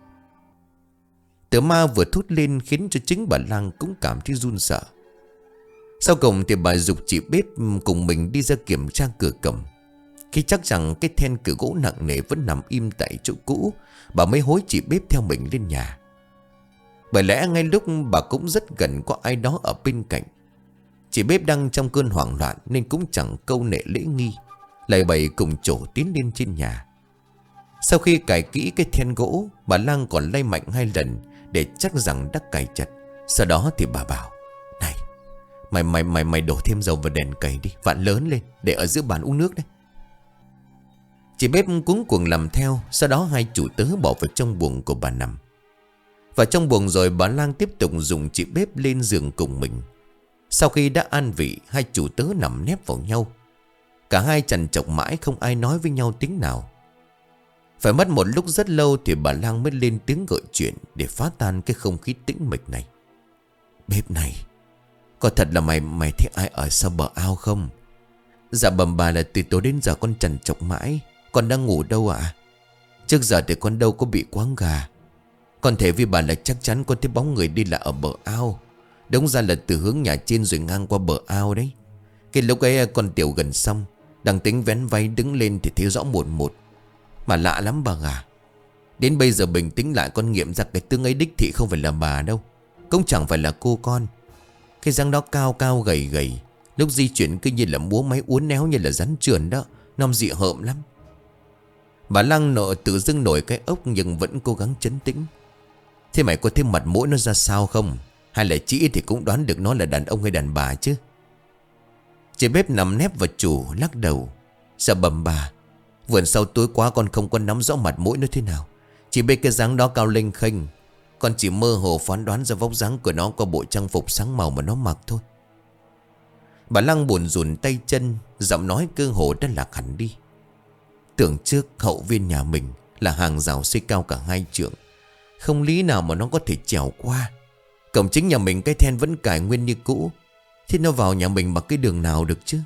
Từ ma vừa thốt lên khiến cho chính bà Lang cũng cảm thấy run sợ. Sau cùng thì bà giục chị bếp cùng mình đi ra kiểm tra cửa cổng. Khi chắc rằng cái then cửa gỗ nặng nề vẫn nằm im tại chỗ cũ, bà mới hối chị bếp theo mình lên nhà. Bởi lẽ ngay lúc bà cũng rất gần có ai đó ở bên cạnh. Chị bếp đang trong cơn hoảng loạn nên cũng chẳng câu nệ lễ nghi, lại bày cùng trổ tiến lên trên nhà. Sau khi cài kỹ cái then gỗ, bà Lang còn lay mạnh hai lần để chắc rằng đã cài chặt. Sau đó thì bà bảo: Này, mày mày mày mày đổ thêm dầu vào đèn cầy đi, vặn lớn lên để ở giữa bàn uống nước đấy. Chị bếp cuống cuồng làm theo. Sau đó hai chủ tớ bỏ vào trong buồng của bà nằm. Và trong buồng rồi bà Lang tiếp tục dùng chị bếp lên giường cùng mình. Sau khi đã an vị, hai chủ tớ nằm nép vào nhau. Cả hai trằn trọc mãi không ai nói với nhau tiếng nào. Phải mất một lúc rất lâu thì bà Lang mới lên tiếng gợi chuyện để phá tan cái không khí tĩnh mịch này. Bếp này, có thật là mày mày thấy ai ở sau bờ ao không? Dạ bẩm bà là từ tối đến giờ con trằn trọc mãi. Con đang ngủ đâu ạ? À? Trước giờ thì con đâu có bị quáng gà. Con thể với bà là chắc chắn con thấy bóng người đi là ở bờ ao. Đúng ra là từ hướng nhà trên rồi ngang qua bờ ao đấy. Cái lúc ấy con tiểu gần xong, đang tính vén váy đứng lên thì thấy rõ một một. Mà lạ lắm bà à. Đến bây giờ bình tĩnh lại con nghiệm ra cái tướng ấy đích thị không phải là bà đâu, cũng chẳng phải là cô con. Cái răng đó cao cao gầy gầy, lúc di chuyển cứ như là múa máy uốn éo như là rắn trườn đó. Nom dị hợm lắm. Bà Lăng nọ tự dưng nổi cái ốc nhưng vẫn cố gắng trấn tĩnh. Thế mày có thấy mặt mũi nó ra sao không? Hay là chỉ thì cũng đoán được nó là đàn ông hay đàn bà chứ? Chị bếp nằm nép vào chủ lắc đầu. Dạ bẩm bà, vườn sau tối quá con không có nắm rõ mặt mũi nó thế nào. Chỉ biết cái dáng đó cao lênh khênh. Con chỉ mơ hồ phán đoán ra vóc dáng của nó qua bộ trang phục sáng màu mà nó mặc thôi. Bà Lăng buồn rùn tay chân, giọng nói cơ hồ đã lạc hẳn đi. Tưởng trước hậu viên nhà mình là hàng rào xây cao cả hai trượng, không lý nào mà nó có thể trèo qua. Cổng chính nhà mình cái then vẫn cài nguyên như cũ, thế nó vào nhà mình bằng cái đường nào được chứ?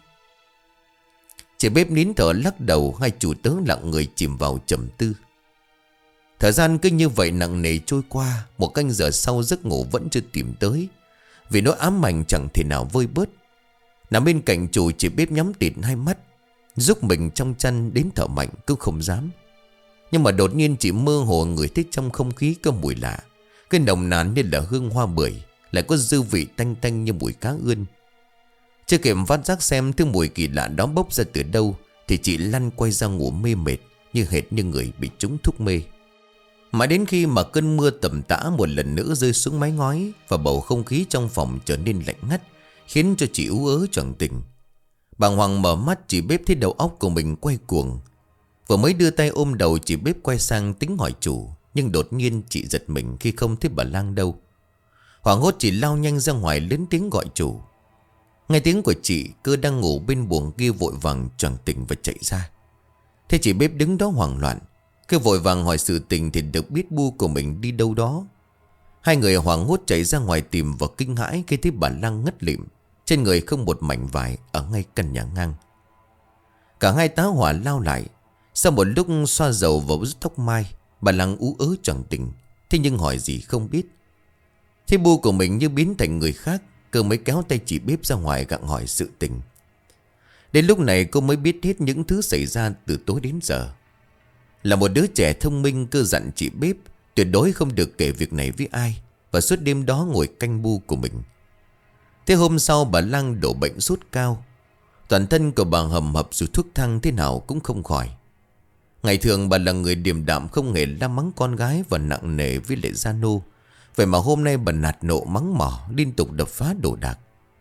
Chị bếp nín thở lắc đầu. Hai chủ tớ lặng người chìm vào trầm tư. Thời gian cứ như vậy nặng nề trôi qua. Một canh giờ sau giấc ngủ vẫn chưa tìm tới, vì nỗi ám ảnh chẳng thể nào vơi bớt. Nằm bên cạnh chủ, chị bếp nhắm tịt hai mắt, giúp mình trong chăn đến thở mạnh cũng không dám. Nhưng mà đột nhiên chị mơ hồ ngửi thấy trong không khí có mùi lạ. Cái nồng nàn như là hương hoa bưởi, lại có dư vị tanh tanh như mùi cá ươn. Chưa kịp phát giác xem thứ mùi kỳ lạ đó bốc ra từ đâu, thì chị lăn quay ra ngủ mê mệt, như hệt như người bị trúng thuốc mê. Mãi đến khi mà cơn mưa tầm tã một lần nữa rơi xuống mái ngói, và bầu không khí trong phòng trở nên lạnh ngắt, khiến cho chị ú ớ choàng tỉnh. Bàng hoàng mở mắt, chị bếp thấy đầu óc của mình quay cuồng. Vừa mới đưa tay ôm đầu, chị bếp quay sang tính hỏi chủ, nhưng đột nhiên chị giật mình khi không thấy bà Lang đâu. Hoảng hốt chị lao nhanh ra ngoài lớn tiếng gọi chủ. Nghe tiếng của chị, Cơ đang ngủ bên buồng kia vội vàng choàng tỉnh và chạy ra. Thế chị bếp đứng đó hoảng loạn. Cơ vội vàng hỏi sự tình thì được biết Bu của mình đi đâu đó. Hai người hoảng hốt chạy ra ngoài tìm và kinh hãi khi thấy bà Lang ngất lịm, trên người không một mảnh vải ở ngay căn nhà ngang. Cả hai tá hỏa lao lại. Sau một lúc xoa dầu vào bức tóc mai, bà Lang ú ớ choàng tỉnh, thế nhưng hỏi gì không biết. Thế Bu của mình như biến thành người khác. Cơ mới kéo tay chị bếp ra ngoài gặng hỏi sự tình. Đến lúc này cô mới biết hết những thứ xảy ra từ tối đến giờ. Là một đứa trẻ thông minh, Cơ dặn chị bếp tuyệt đối không được kể việc này với ai, và suốt đêm đó ngồi canh Bu của mình. Thế hôm sau bà Lang đổ bệnh sốt cao. Toàn thân của bà hầm hập, dù thuốc thang thế nào cũng không khỏi. Ngày thường bà là người điềm đạm, không hề la mắng con gái và nặng nề với lại gia nô. Vậy mà hôm nay bà nạt nộ mắng mỏ, liên tục đập phá đồ đạc.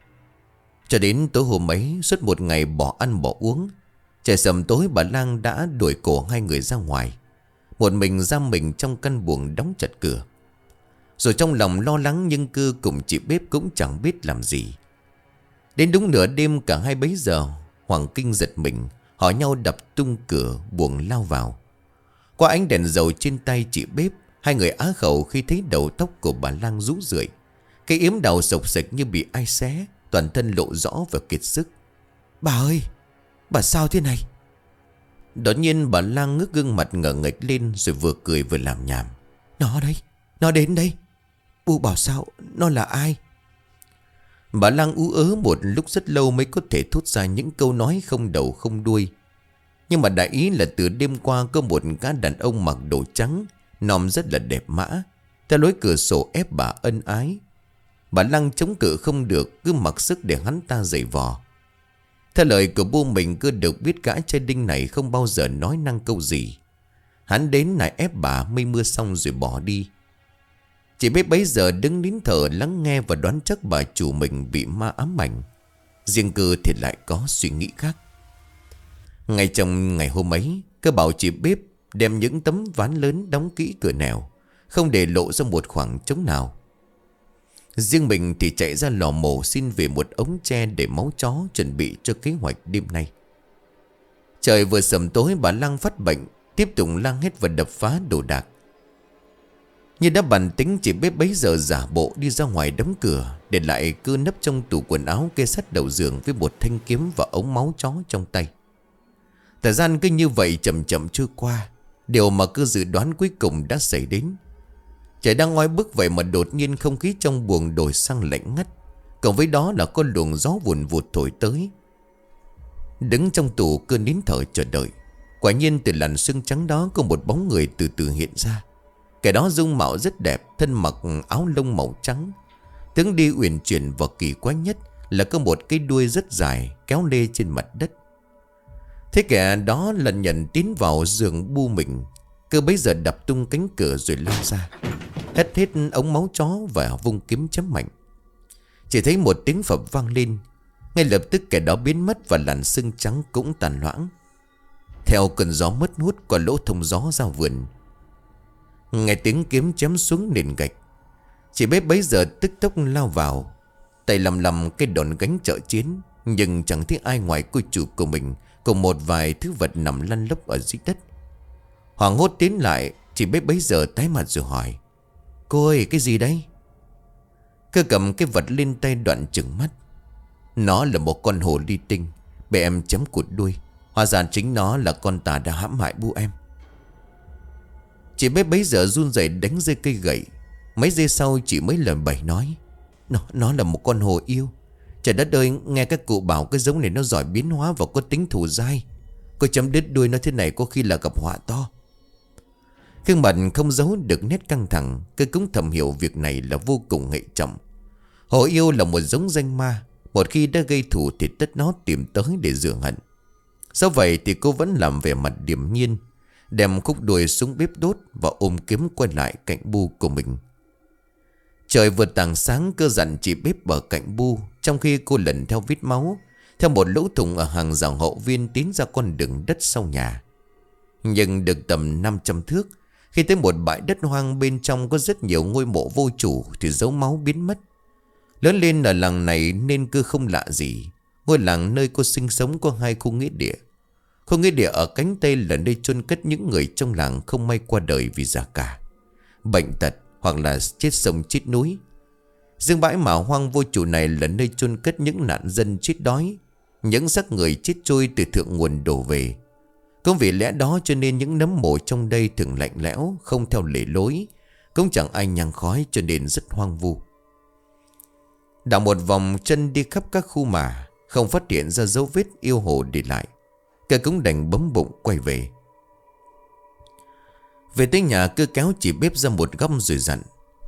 Cho đến tối hôm ấy, suốt một ngày bỏ ăn bỏ uống, trời sầm tối bà Lang đã đuổi cổ hai người ra ngoài, một mình giam mình trong căn buồng đóng chặt cửa. Rồi trong lòng lo lắng, nhưng Cơ cùng chị bếp cũng chẳng biết làm gì. Đến đúng nửa đêm, cả hai bấy giờ hoảng kinh giật mình, hỏi nhau đập tung cửa buồng lao vào. Qua ánh đèn dầu trên tay chị bếp, hai người á khẩu khi thấy đầu tóc của bà Lang rũ rượi, cái yếm đầu sộc sạch như bị ai xé, toàn thân lộ rõ và kiệt sức. Bà ơi, bà sao thế này? Đột nhiên bà Lang ngước gương mặt ngờ nghệch lên, rồi vừa cười vừa làm nhảm. Nó đây, nó đến đây. Bu bảo sao, nó là ai? Bà Lang ú ớ một lúc rất lâu mới có thể thốt ra những câu nói không đầu không đuôi. Nhưng mà đại ý là từ đêm qua có một gã đàn ông mặc đồ trắng, nòm rất là đẹp mã, theo lối cửa sổ ép bà ân ái. Bà Lang chống cự không được, cứ mặc sức để hắn ta giày vò. Theo lời của Bu mình, Cơ được biết gã trai đinh này không bao giờ nói năng câu gì. Hắn đến nài ép bà mây mưa xong rồi bỏ đi. Chị bếp bấy giờ đứng nín thở lắng nghe và đoán chắc bà chủ mình bị ma ám ảnh. Riêng Cơ thì lại có suy nghĩ khác. Ngay trong ngày hôm ấy, Cơ bảo chị bếp đem những tấm ván lớn đóng kỹ cửa nẻo, không để lộ ra một khoảng trống nào. Riêng mình thì chạy ra lò mổ xin về một ống tre để máu chó, chuẩn bị cho kế hoạch đêm nay. Trời vừa sầm tối, bà Lang phát bệnh, tiếp tục lang hết và đập phá đồ đạc. Như đã bàn tính, chị bếp bấy giờ giả bộ đi ra ngoài đóng cửa, để lại Cơ nấp trong tủ quần áo kê sát đầu giường với một thanh kiếm và ống máu chó trong tay. Thời gian cứ như vậy chậm chậm trôi qua. Điều mà Cơ dự đoán cuối cùng đã xảy đến. Trời đang oi bức vậy mà đột nhiên không khí trong buồng đổi sang lạnh ngắt, cộng với đó là con luồng gió vùn vụt thổi tới. Đứng trong tủ, Cơ nín thở chờ đợi. Quả nhiên từ làn sương trắng đó có một bóng người từ từ hiện ra. Kẻ đó dung mạo rất đẹp, thân mặc áo lông màu trắng. Tướng đi uyển chuyển và kỳ quái nhất là có một cái đuôi rất dài kéo lê trên mặt đất. Thế kẻ đó lần nhận tiến vào giường Bu mình. Cơ bấy giờ đập tung cánh cửa rồi lao ra, hất hết ống máu chó và vung kiếm chém mạnh. Chỉ thấy một tiếng phập vang lên. Ngay lập tức kẻ đó biến mất và làn sương trắng cũng tàn loãng. Theo cơn gió mất hút qua lỗ thông gió ra vườn, nghe tiếng kiếm chém xuống nền gạch. Chị bếp bấy giờ tức tốc lao vào, tay lầm lầm cái đòn gánh trợ chiến. Nhưng chẳng thấy ai ngoài cô chủ của mình cùng một vài thứ vật nằm lăn lóc ở dưới đất. Hoàng hốt tiến lại, chị bếp bấy giờ tái mặt rồi hỏi: Cô ơi, cái gì đấy? Cơ cầm cái vật lên tay đoạn trừng mắt. Nó là một con hồ ly tinh, bị em chém cụt đuôi. Hóa ra chính nó là con tà đã hãm hại Bu em. Chị bếp bấy giờ run rẩy đánh rơi cây gậy. Mấy giây sau chị mới lời bày nói: Nó, nó là một con hồ yêu. Trời đất ơi, nghe các cụ bảo cái giống này nó giỏi biến hóa và có tính thù dai. Cô chấm đứt đuôi nó thế này có khi là gặp họa to. Khương mặt không giấu được nét căng thẳng. Cứ cũng thầm hiểu việc này là vô cùng hệ trọng. Hổ yêu là một giống danh ma. Một khi đã gây thù thì tất nó tìm tới để rửa hận. Sau vậy thì cô vẫn làm vẻ mặt điềm nhiên, đem khúc đuôi xuống bếp đốt và ôm kiếm quay lại cạnh bu của mình. Trời vừa tảng sáng, Cơ dặn chị bếp ở cạnh bu, trong khi cô lần theo vết máu theo một lỗ thủng ở hàng rào hậu viên tiến ra con đường đất sau nhà. Nhưng được tầm năm trăm thước, khi tới một bãi đất hoang bên trong có rất nhiều ngôi mộ vô chủ thì dấu máu biến mất. Lớn lên ở làng này nên Cơ không lạ gì. Ngôi làng nơi cô sinh sống có hai khu nghĩa địa. Khu nghĩa địa ở cánh Tây là nơi chôn cất những người trong làng không may qua đời vì già cả, bệnh tật hoặc là chết sông chết núi. Riêng bãi mả hoang vô chủ này là nơi chôn cất những nạn dân chết đói, những xác người chết trôi từ thượng nguồn đổ về. Cũng vì lẽ đó cho nên những nấm mộ trong đây thường lạnh lẽo, không theo lề lối, cũng chẳng ai nhang khói, cho nên rất hoang vu. Đảo một vòng chân đi khắp các khu mả, không phát hiện ra dấu vết yêu hồ để lại. Cơ cũng đành bấm bụng quay về. Về tới nhà, Cơ kéo chị bếp ra một góc rồi dặn: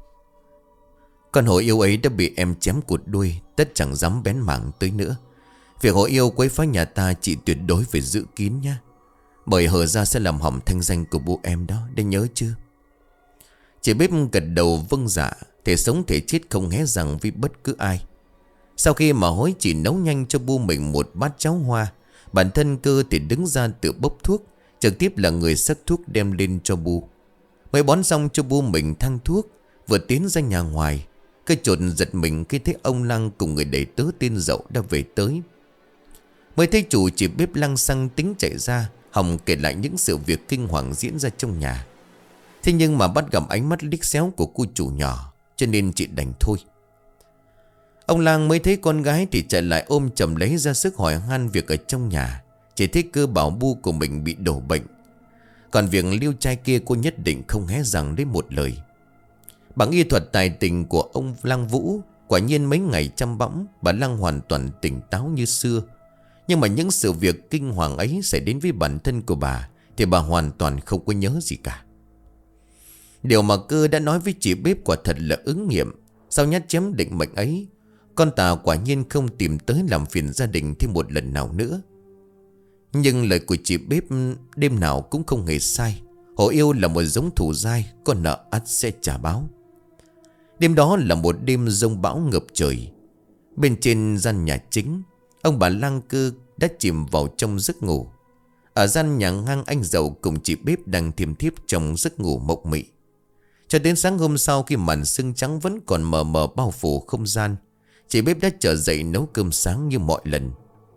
con hổ yêu ấy đã bị em chém cụt đuôi, tất chẳng dám bén mảng tới nữa. Việc hổ yêu quấy phá nhà ta chị tuyệt đối phải giữ kín nhá, bởi hở ra sẽ làm hỏng thanh danh của bố em đó, để nhớ chưa? Chị bếp gật đầu vâng dạ. Thể sống thể chết không hé rằng với bất cứ ai. Sau khi mà hối chị nấu nhanh cho bu mình một bát cháo hoa, bản thân Cơ thì đứng ra tự bốc thuốc, trực tiếp là người xách thuốc đem lên cho bu. Mới bón xong cho bu mình thang thuốc, vừa tiến ra nhà ngoài, Cơ chột giật mình khi thấy ông Lăng cùng người đầy tớ tên Dậu đã về tới. Mới thấy chủ chị bếp lăng xăng tính chạy ra, hòng kể lại những sự việc kinh hoàng diễn ra trong nhà. Thế nhưng mà bắt gặp ánh mắt liếc xéo của cô chủ nhỏ, cho nên chị đành thôi. Ông Lang mới thấy con gái thì chạy lại ôm chầm lấy ra sức hỏi han việc ở trong nhà. Chỉ thấy Cơ bảo bu của mình bị đổ bệnh, còn việc liêu trai kia cô nhất định không hé rằng lấy một lời. Bằng y thuật tài tình của ông Lang Vũ, quả nhiên mấy ngày chăm bẵm, bà Lang hoàn toàn tỉnh táo như xưa. Nhưng mà những sự việc kinh hoàng ấy xảy đến với bản thân của bà thì bà hoàn toàn không có nhớ gì cả. Điều mà Cơ đã nói với chị bếp quả thật là ứng nghiệm. Sau nhát chém định mệnh ấy, con Tà quả nhiên không tìm tới làm phiền gia đình thêm một lần nào nữa. Nhưng lời của chị bếp đêm nào cũng không hề sai. Hổ yêu là một giống thù dai, con nợ ắt sẽ trả báo. Đêm đó là một đêm giông bão ngập trời. Bên trên gian nhà chính, ông bà Lang Cơ đã chìm vào trong giấc ngủ. Ở gian nhà ngang, anh Dậu cùng chị bếp đang thiêm thiếp trong giấc ngủ mộng mị. Cho đến sáng hôm sau, khi màn sương trắng vẫn còn mờ mờ bao phủ không gian, chị bếp đã trở dậy nấu cơm sáng như mọi lần.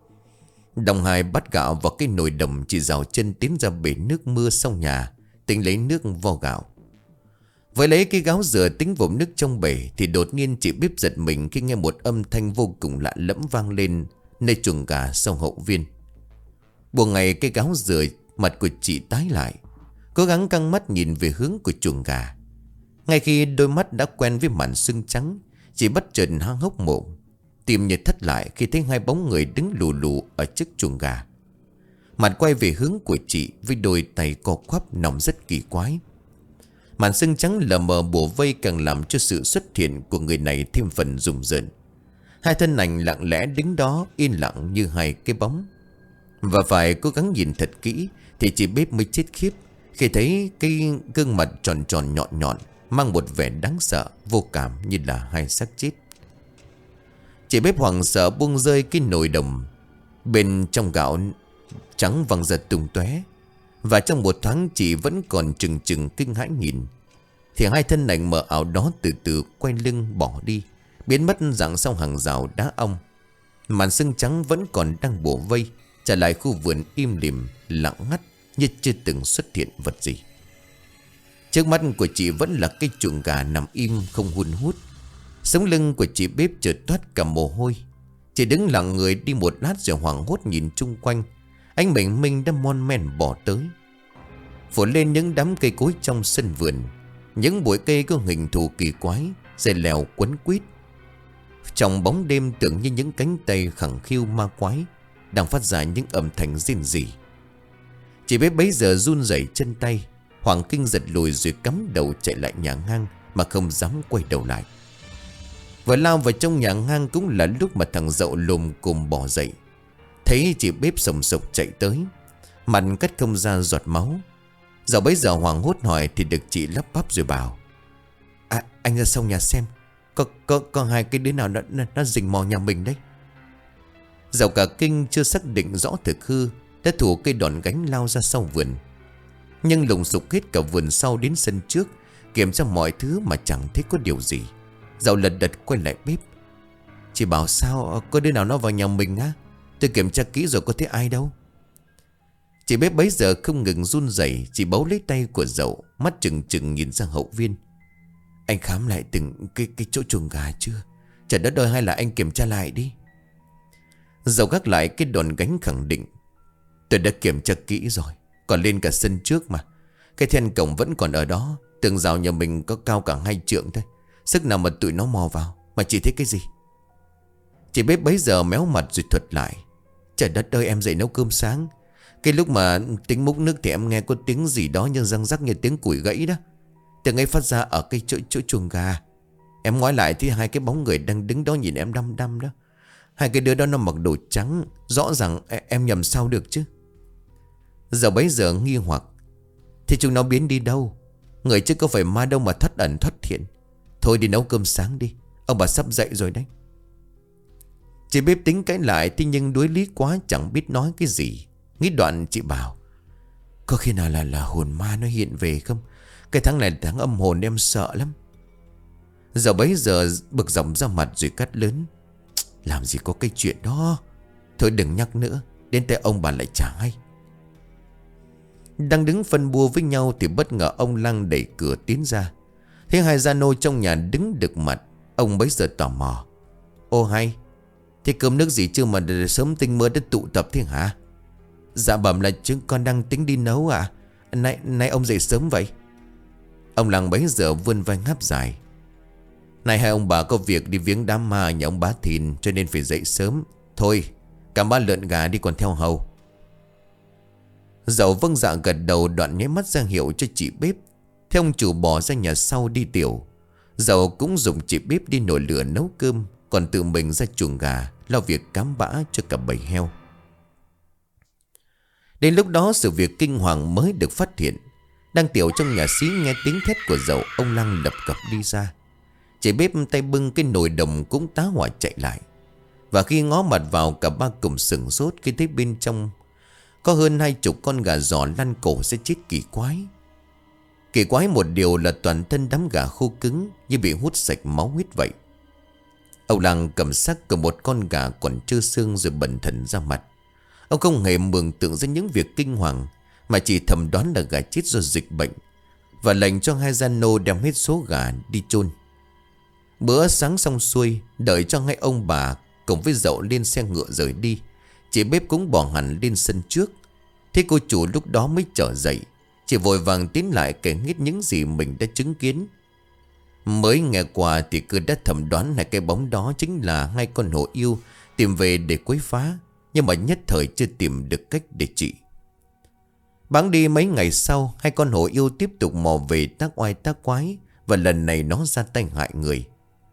Đồng Hải bắt gạo vào cái nồi đồng, chị rào chân tiến ra bể nước mưa sau nhà, tính lấy nước vo gạo. Với lấy cái gáo rửa tính vụm nước trong bể, thì đột nhiên chị bếp giật mình khi nghe một âm thanh vô cùng lạ lẫm vang lên nơi chuồng gà sau hậu viên. Buồng ngày cái gáo rửa, mặt của chị tái lại, cố gắng căng mắt nhìn về hướng của chuồng gà. Ngay khi đôi mắt đã quen với màn sương trắng, chị bất chợt há hốc mồm, tim như thắt lại khi thấy hai bóng người đứng lù lù ở trước chuồng gà. Mặt quay về hướng của chị với đôi tay co quắp nòng rất kỳ quái. Màn sương trắng lờ mờ bủa vây càng làm cho sự xuất hiện của người này thêm phần rùng rợn. Hai thân ảnh lặng lẽ đứng đó yên lặng như hai cái bóng. Và phải cố gắng nhìn thật kỹ thì chị bếp mới chết khiếp khi thấy cái gương mặt tròn tròn nhọn nhọn, mang một vẻ đáng sợ vô cảm như là hai xác chết. Chị bếp hoảng sợ buông rơi cái nồi đồng. Bên trong gạo trắng văng ra tung tóe. Và trong một thoáng chị vẫn còn chừng chừng kinh hãi nhìn, thì hai thân ảnh mờ ảo đó từ từ quay lưng bỏ đi, biến mất dạng sau hàng rào đá ong. Màn sương trắng vẫn còn đang bủa vây, trả lại khu vườn im lìm lặng ngắt như chưa từng xuất hiện vật gì. Trước mắt của chị vẫn là cái chuồng gà nằm im không hun hút. Sống lưng của chị bếp chợt toát cả mồ hôi. Chị đứng lặng người đi một lát rồi hoảng hốt nhìn chung quanh. Anh bình minh đã mon men bỏ tới, phủ lên những đám cây cối trong sân vườn. Những bụi cây có hình thù kỳ quái, dây leo quấn quýt. Trong bóng đêm tưởng như những cánh tay khẳng khiu ma quái đang phát ra những âm thanh rên rỉ. Chị bếp bấy giờ run rẩy chân tay, hoảng kinh giật lùi rồi cắm đầu chạy lại nhà ngang mà không dám quay đầu lại. Vừa lao vào trong nhà ngang cũng là lúc mà thằng Dậu lùm cùng bỏ dậy. Thấy chị bếp sồng sộc chạy tới, mặt cắt không ra giọt máu. Dậu bấy giờ hoảng hốt hỏi thì được chị lắp bắp rồi bảo: À, anh ra sau nhà xem, Có, có, có hai cái đứa nào nó, nó, nó rình mò nhà mình đấy. Dậu cả kinh chưa xác định rõ thực hư, đã thủ cây đòn gánh lao ra sau vườn. Nhưng lùng sục hết cả vườn sau đến sân trước, kiểm tra mọi thứ mà chẳng thấy có điều gì. Dậu lật đật quay lại bếp: Chị bảo sao, có đứa nào nó vào nhà mình á? Tôi kiểm tra kỹ rồi có thấy ai đâu. Chị bếp bấy giờ không ngừng run rẩy, chị bấu lấy tay của Dậu, mắt trừng trừng nhìn ra hậu viên: Anh khám lại từng cái, cái chỗ chuồng gà chưa? Trời đất ơi, hay là anh kiểm tra lại đi. Dậu gác lại cái đòn gánh khẳng định: Tôi đã kiểm tra kỹ rồi, còn lên cả sân trước mà. Cái then cổng vẫn còn ở đó. Tường rào nhà mình có cao cả hai trượng thôi, sức nào mà tụi nó mò vào. Mà chị thấy cái gì? Chị bếp bấy giờ méo mặt rồi thuật lại: Trời đất ơi, em dậy nấu cơm sáng. Cái lúc mà tính múc nước thì em nghe có tiếng gì đó như răng rắc, như tiếng củi gãy đó. Tiếng ấy phát ra ở cái chỗ, chỗ chuồng gà. Em ngoái lại thì hai cái bóng người đang đứng đó nhìn em đăm đăm đó. Hai cái đứa đó nó mặc đồ trắng, rõ ràng em nhầm sao được chứ. Giờ bấy giờ nghi hoặc: Thì chúng nó biến đi đâu? Người chứ có phải ma đâu mà thoát ẩn thoát hiện. Thôi đi nấu cơm sáng đi, ông bà sắp dậy rồi đấy. Chị bếp tính cãi lại thì nhưng đuối lý quá chẳng biết nói cái gì. Nghĩ đoạn chị bảo: Có khi nào là là hồn ma nó hiện về không? Cái tháng này tháng âm hồn em sợ lắm. Giờ bấy giờ bực dọc ra mặt rồi cắt lớn: Làm gì có cái chuyện đó. Thôi đừng nhắc nữa, đến tay ông bà lại chả hay. Đang đứng phân bua với nhau thì bất ngờ ông Lăng đẩy cửa tiến ra. Thấy hai gia nô trong nhà đứng đực mặt, ông bấy giờ tò mò: Ô hay, thế cơm nước gì chưa mà sớm tinh mơ đã tụ tập thế hả? Dạ bẩm là chúng con đang tính đi nấu ạ. à? Nay, nay ông dậy sớm vậy? Ông Lăng bấy giờ vươn vai ngáp dài: Này hai ông bà có việc đi viếng đám ma nhà ông Bá Thìn, cho nên phải dậy sớm. Thôi cả ba lợn gà đi còn theo hầu. Dậu vâng dạ gật đầu, đoạn nháy mắt ra hiệu cho chị bếp. Theo ông chủ bỏ ra nhà sau đi tiểu. Dậu cũng dùng chị bếp đi nồi lửa nấu cơm, còn tự mình ra chuồng gà lo việc cám bã cho cả bầy heo. Đến lúc đó sự việc kinh hoàng mới được phát hiện. Đang tiểu trong nhà xí nghe tiếng thét của Dậu, ông Lăng lập cập đi ra. Chị bếp tay bưng cái nồi đồng cũng tá hỏa chạy lại. Và khi ngó mặt vào, cả ba cùng sửng sốt khi thấy bên trong có hơn hai chục con gà giò lăn cổ sẽ chết kỳ quái. Kỳ quái một điều là toàn thân đám gà khô cứng, như bị hút sạch máu huyết vậy. Ông Lăng cầm xác của một con gà còn trơ xương rồi bần thần ra mặt. Ông không hề mường tượng ra những việc kinh hoàng, mà chỉ thầm đoán là gà chết do dịch bệnh, và lệnh cho hai gia nô đem hết số gà đi chôn. Bữa sáng xong xuôi, đợi cho hai ông bà cùng với Dậu lên xe ngựa rời đi, chị bếp cũng bỏ hẳn lên sân trước. Thế cô chủ lúc đó mới trở dậy. Chị vội vàng tiến lại kể hết những gì mình đã chứng kiến. Mới nghe qua thì cứ đã thẩm đoán là cái bóng đó chính là hai con hổ yêu tìm về để quấy phá, nhưng mà nhất thời chưa tìm được cách để trị. Bẵng đi mấy ngày sau, hai con hổ yêu tiếp tục mò về tác oai tác quái, và lần này nó ra tay hại người.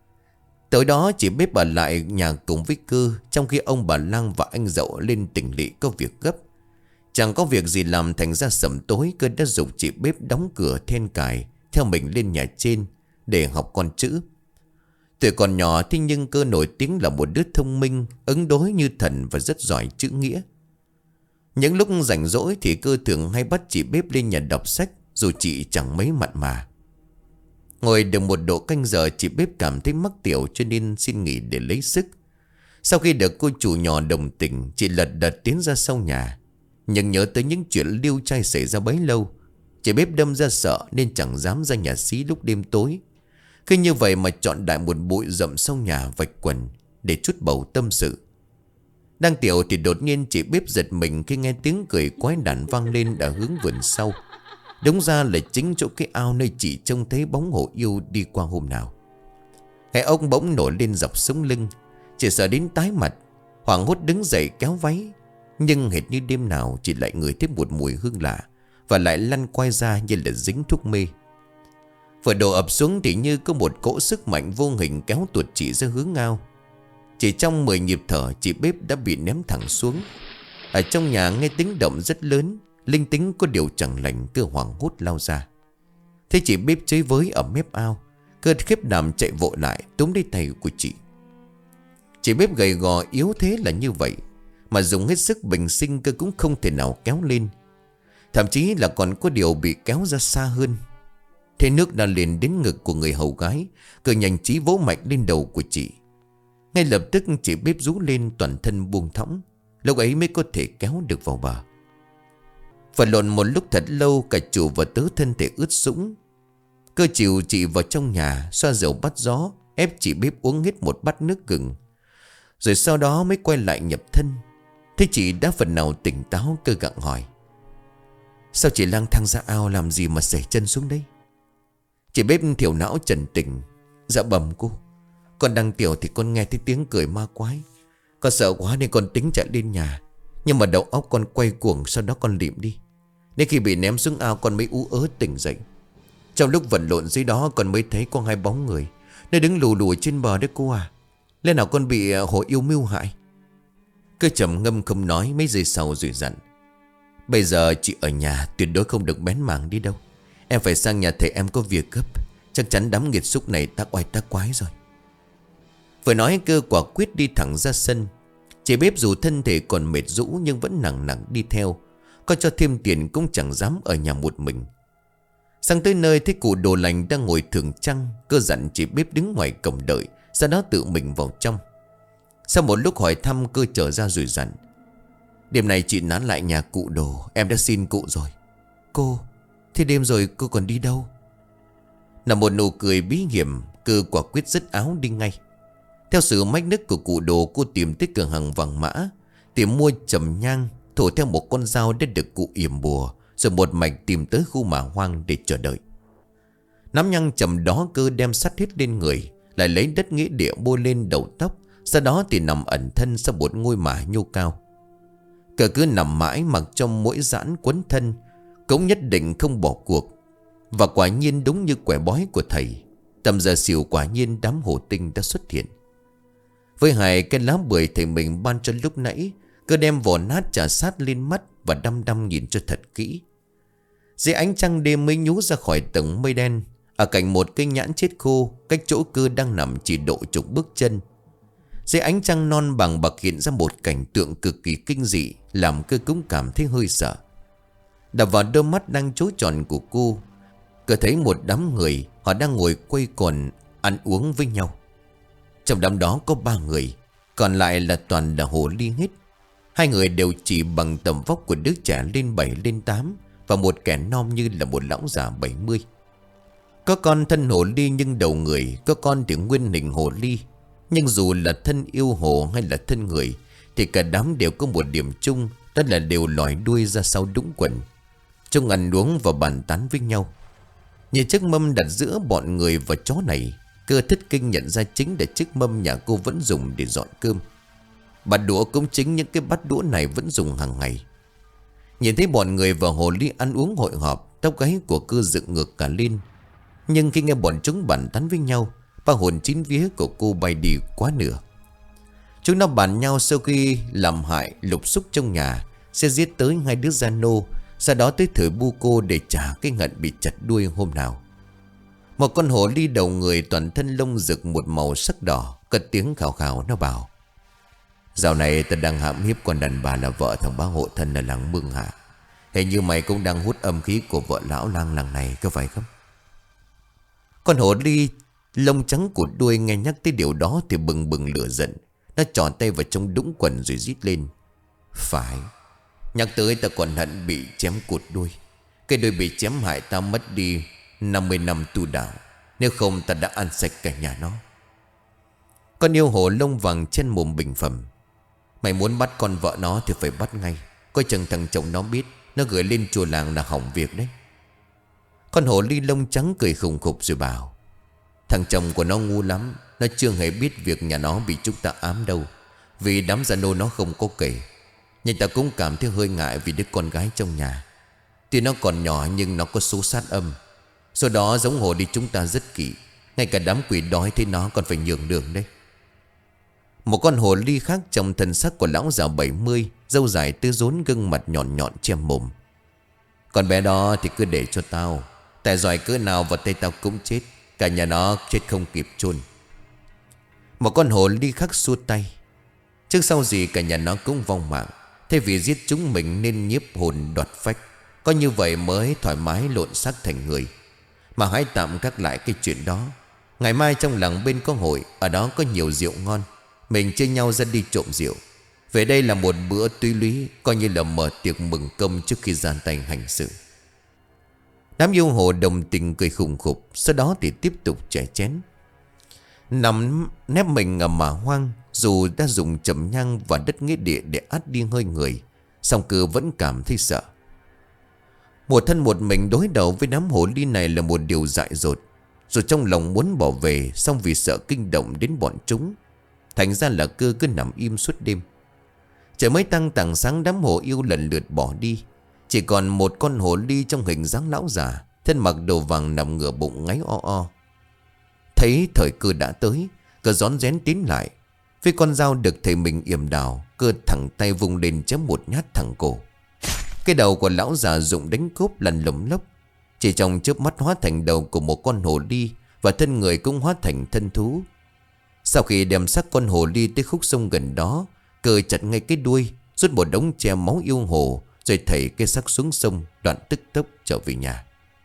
Tối đó chị bếp ở lại nhà cùng với Cơ, trong khi ông bà Lăng và anh Dậu lên tỉnh lỵ có việc gấp. Chẳng có việc gì làm thành ra sẩm tối, Cơ đã giục chị bếp đóng cửa then cài, theo mình lên nhà trên để học con chữ. Tuổi còn nhỏ thế nhưng Cơ nổi tiếng là một đứa thông minh, ứng đối như thần và rất giỏi chữ nghĩa. Những lúc rảnh rỗi thì Cơ thường hay bắt chị bếp lên nhà đọc sách, dù chị chẳng mấy mặn mà. Ngồi được một độ canh giờ, chị bếp cảm thấy mắc tiểu cho nên xin nghỉ để lấy sức. Sau khi được cô chủ nhỏ đồng tình, chị lật đật tiến ra sau nhà. Nhưng nhớ tới những chuyện liêu trai xảy ra bấy lâu, chị bếp đâm ra sợ nên chẳng dám ra nhà xí lúc đêm tối. Cứ như vậy mà chọn đại một bụi rậm sau nhà vạch quần để chút bầu tâm sự. Đang tiểu thì đột nhiên chị bếp giật mình khi nghe tiếng cười quái đản vang lên ở hướng vườn sau. Đúng ra là chính chỗ cái ao nơi chị trông thấy bóng hổ yêu đi qua hôm nào. Cái ông bỗng nổi lên dọc sống lưng, chỉ sợ đến tái mặt. Hoảng hốt đứng dậy kéo váy, nhưng hệt như đêm nào chỉ lại ngửi thấy một mùi hương lạ, và lại lăn quay ra như là dính thuốc mê. Vừa đổ ập xuống thì như có một cỗ sức mạnh vô hình kéo tuột chị ra hướng ao. Chỉ trong mười nhịp thở, chị bếp đã bị ném thẳng xuống. Ở trong nhà nghe tiếng động rất lớn, linh tính có điều chẳng lành, cứ hoảng hốt lao ra. Thế chị bếp chơi với ở mép ao, cơn khiếp đảm chạy vội lại túm lấy tay của chị. Chị bếp gầy gò yếu thế là như vậy, mà dùng hết sức bình sinh cơ cũng không thể nào kéo lên. Thậm chí là còn có điều bị kéo ra xa hơn. Thế nước đã lên đến ngực của người hầu gái, cờ nhanh trí vỗ mạnh lên đầu của chị. Ngay lập tức chị bếp rú lên, toàn thân buông thõng. Lúc ấy mới có thể kéo được vào bờ. Vật lộn một lúc thật lâu, cả chủ và tớ thân thể ướt sũng. Cơ chịu chị vào trong nhà, xoa dầu bắt gió, ép chị bếp uống hết một bát nước gừng. Rồi sau đó mới quay lại nhập thân. Thế chị đã phần nào tỉnh táo, cơ gặng hỏi: sao chị lang thang ra ao làm gì mà xẻ chân xuống đây? Chị bếp thiểu não trần tình: dạ bẩm cô, con đang tiểu thì con nghe thấy tiếng cười ma quái. Con sợ quá nên con tính chạy lên nhà, nhưng mà đầu óc con quay cuồng, sau đó con lịm đi. Đến khi bị ném xuống ao con mới ú ớ tỉnh dậy. Trong lúc vật lộn dưới đó con mới thấy có hai bóng người, nó đứng lù lù trên bờ đấy cô à. Lẽ nào con bị hồ yêu mưu hại? Cơ trầm ngâm không nói, mấy giây sau rồi dặn: bây giờ chị ở nhà tuyệt đối không được bén mảng đi đâu. Em phải sang nhà thầy em có việc gấp. Chắc chắn đám nghiệt xúc này tác oai tác quái rồi. Vừa nói Cơ quả quyết đi thẳng ra sân. Chị bếp dù thân thể còn mệt rũ nhưng vẫn nặng nặng đi theo. Có cho thêm tiền cũng chẳng dám ở nhà một mình. Sang tới nơi thấy cụ Đồ Lành đang ngồi thưởng trăng. Cơ dặn chị bếp đứng ngoài cổng đợi, sau đó tự mình vào trong. Sau một lúc hỏi thăm, Cơ trở ra rồi dặn: đêm nay chị nán lại nhà cụ Đồ, em đã xin cụ rồi. Cô, thế đêm rồi cô còn đi đâu? Là một nụ cười bí hiểm, Cơ quả quyết dứt áo đi ngay. Theo sự mách nước của cụ Đồ, cô tìm tới cửa hàng vàng mã, tìm mua trầm nhang, thổ theo một con dao đã được cụ yểm bùa, rồi một mạch tìm tới khu mả hoang để chờ đợi. Nắm nhang trầm đó, Cơ đem sắt hết lên người, lại lấy đất nghĩa địa bôi lên đầu tóc, sau đó thì nằm ẩn thân sau một ngôi mả nhô cao. Cơ cứ nằm mãi mặc trong mỗi giãn quấn thân, cũng nhất định không bỏ cuộc. Và quả nhiên đúng như quẻ bói của thầy, tầm giờ xỉu quả nhiên đám hồ tinh đã xuất hiện. Với hai cái lá bưởi thầy mình ban cho lúc nãy, Cơ đem vỏ nát trà sát lên mắt và đăm đăm nhìn cho thật kỹ. Dưới ánh trăng đêm mới nhú ra khỏi tầng mây đen, ở cạnh một cây nhãn chết khô, cách chỗ Cơ đang nằm chỉ độ chục bước chân. Dưới ánh trăng non bằng bạc hiện ra một cảnh tượng cực kỳ kinh dị, làm Cơ cũng cảm thấy hơi sợ. Đập vào đôi mắt đang trố tròn của cô, Cơ thấy một đám người, họ đang ngồi quây quần ăn uống với nhau. Trong đám đó có ba người, còn lại là toàn là hồ ly hết. Hai người đều chỉ bằng tầm vóc của đứa trẻ lên bảy lên tám, và một kẻ non như là một lão già bảy mươi. Có con thân hồ ly nhưng đầu người, có con thì nguyên hình hồ ly. Nhưng dù là thân yêu hồ hay là thân người, thì cả đám đều có một điểm chung, đó là đều lòi đuôi ra sau đũng quần, trông ăn uống và bàn tán với nhau. Nhìn chiếc mâm đặt giữa bọn người và chó này, Cơ thất kinh nhận ra chính là chiếc mâm nhà cô vẫn dùng để dọn cơm. Bát đũa cũng chính những cái bát đũa này vẫn dùng hàng ngày. Nhìn thấy bọn người và hồ ly ăn uống hội họp, tóc gáy của Cơ dựng ngược cả lên. Nhưng khi nghe bọn chúng bàn tán với nhau, ba hồn chín vía của cô bay đi quá nửa. Chúng nó bàn nhau sau khi làm hại lục xúc trong nhà sẽ giết tới hai đứa gia nô, sau đó tới thử bu cô để trả cái hận bị chặt đuôi hôm nào. Một con hồ ly đầu người toàn thân lông rực một màu sắc đỏ, cất tiếng khào khào nó bảo: dạo này ta đang hãm hiếp con đàn bà là vợ thằng bá hộ thân ở làng Mương Hạ. Hình như mày cũng đang hút âm khí của vợ lão lang làng này, có phải không? Con hồ ly lông trắng của đuôi nghe nhắc tới điều đó thì bừng bừng lửa giận. Nó tròn tay vào trong đũng quần rồi rít lên: phải, nhắc tới ta còn hận bị chém cụt đuôi. Cái đuôi bị chém hại ta mất đi năm mươi năm tu đạo, nếu không ta đã ăn sạch cả nhà nó. Con yêu hồ lông vàng trên mồm bình phẩm: mày muốn bắt con vợ nó thì phải bắt ngay, coi chừng thằng chồng nó biết, nó gửi lên chùa làng là hỏng việc đấy. Con hồ ly lông trắng cười khùng khục rồi bảo: Thằng chồng của nó ngu lắm. Nó chưa hề biết việc nhà nó bị chúng ta ám đâu. Vì đám gia nô nó không có kể. Nhưng ta cũng cảm thấy hơi ngại vì đứa con gái trong nhà. Tuy nó còn nhỏ nhưng nó có số sát âm. Sau đó giống hồ đi chúng ta rất kỹ. Ngay cả đám quỷ đói thấy nó còn phải nhường đường đấy. Một con hồ ly khác trong thân sắc của lão già bảy mươi, râu dài tứ rốn, gương mặt nhọn nhọn che mồm. Con bé đó thì cứ để cho tao. Tại giỏi cỡ nào vào tay tao cũng chết. Cả nhà nó chết không kịp chôn. Một con hồ ly khác xua tay. Trước sau gì cả nhà nó cũng vong mạng. Thay vì giết chúng mình nên nhiếp hồn đoạt phách. Có như vậy mới thoải mái lộn xác thành người. Mà hãy tạm gác lại cái chuyện đó. Ngày mai trong làng bên có hội. Ở đó có nhiều rượu ngon. Mình chia nhau ra đi trộm rượu. Về đây là một bữa túy lý, coi như là mở tiệc mừng công trước khi ra tay hành sự. Đám yêu hồ đồng tình cười khùng khục. Sau đó thì tiếp tục chè chén. Nằm nép mình ở mả hoang. Dù đã dùng trầm nhang và đất nghĩa địa để át đi hơi người, song Cư vẫn cảm thấy sợ. Một thân một mình đối đầu với đám hồ ly này là một điều dại dột. Rồi trong lòng muốn bỏ về, song vì sợ kinh động đến bọn chúng, thành ra là Cư cứ nằm im suốt đêm. Trời mới tăng tảng sáng, đám hồ yêu lần lượt bỏ đi. Chỉ còn một con hồ ly trong hình dáng lão già, thân mặc đồ vàng nằm ngửa bụng ngáy o o. Thấy thời cơ đã tới, Cư rón rén tiến lại. Với con dao được thầy mình yểm đào, Cư thẳng tay vung lên chém một nhát thẳng cổ. Cái đầu của lão già rụng đánh cốp lăn lồng lốc. Chỉ trong chớp mắt hóa thành đầu của một con hồ ly, và thân người cũng hóa thành thân thú. Sau khi đem xác con hồ ly tới khúc sông gần đó, Cư chặt ngay cái đuôi, rút một đống che máu yêu hồ, rồi thảy cái xác xuống sông, đoạn tức tốc trở về nhà.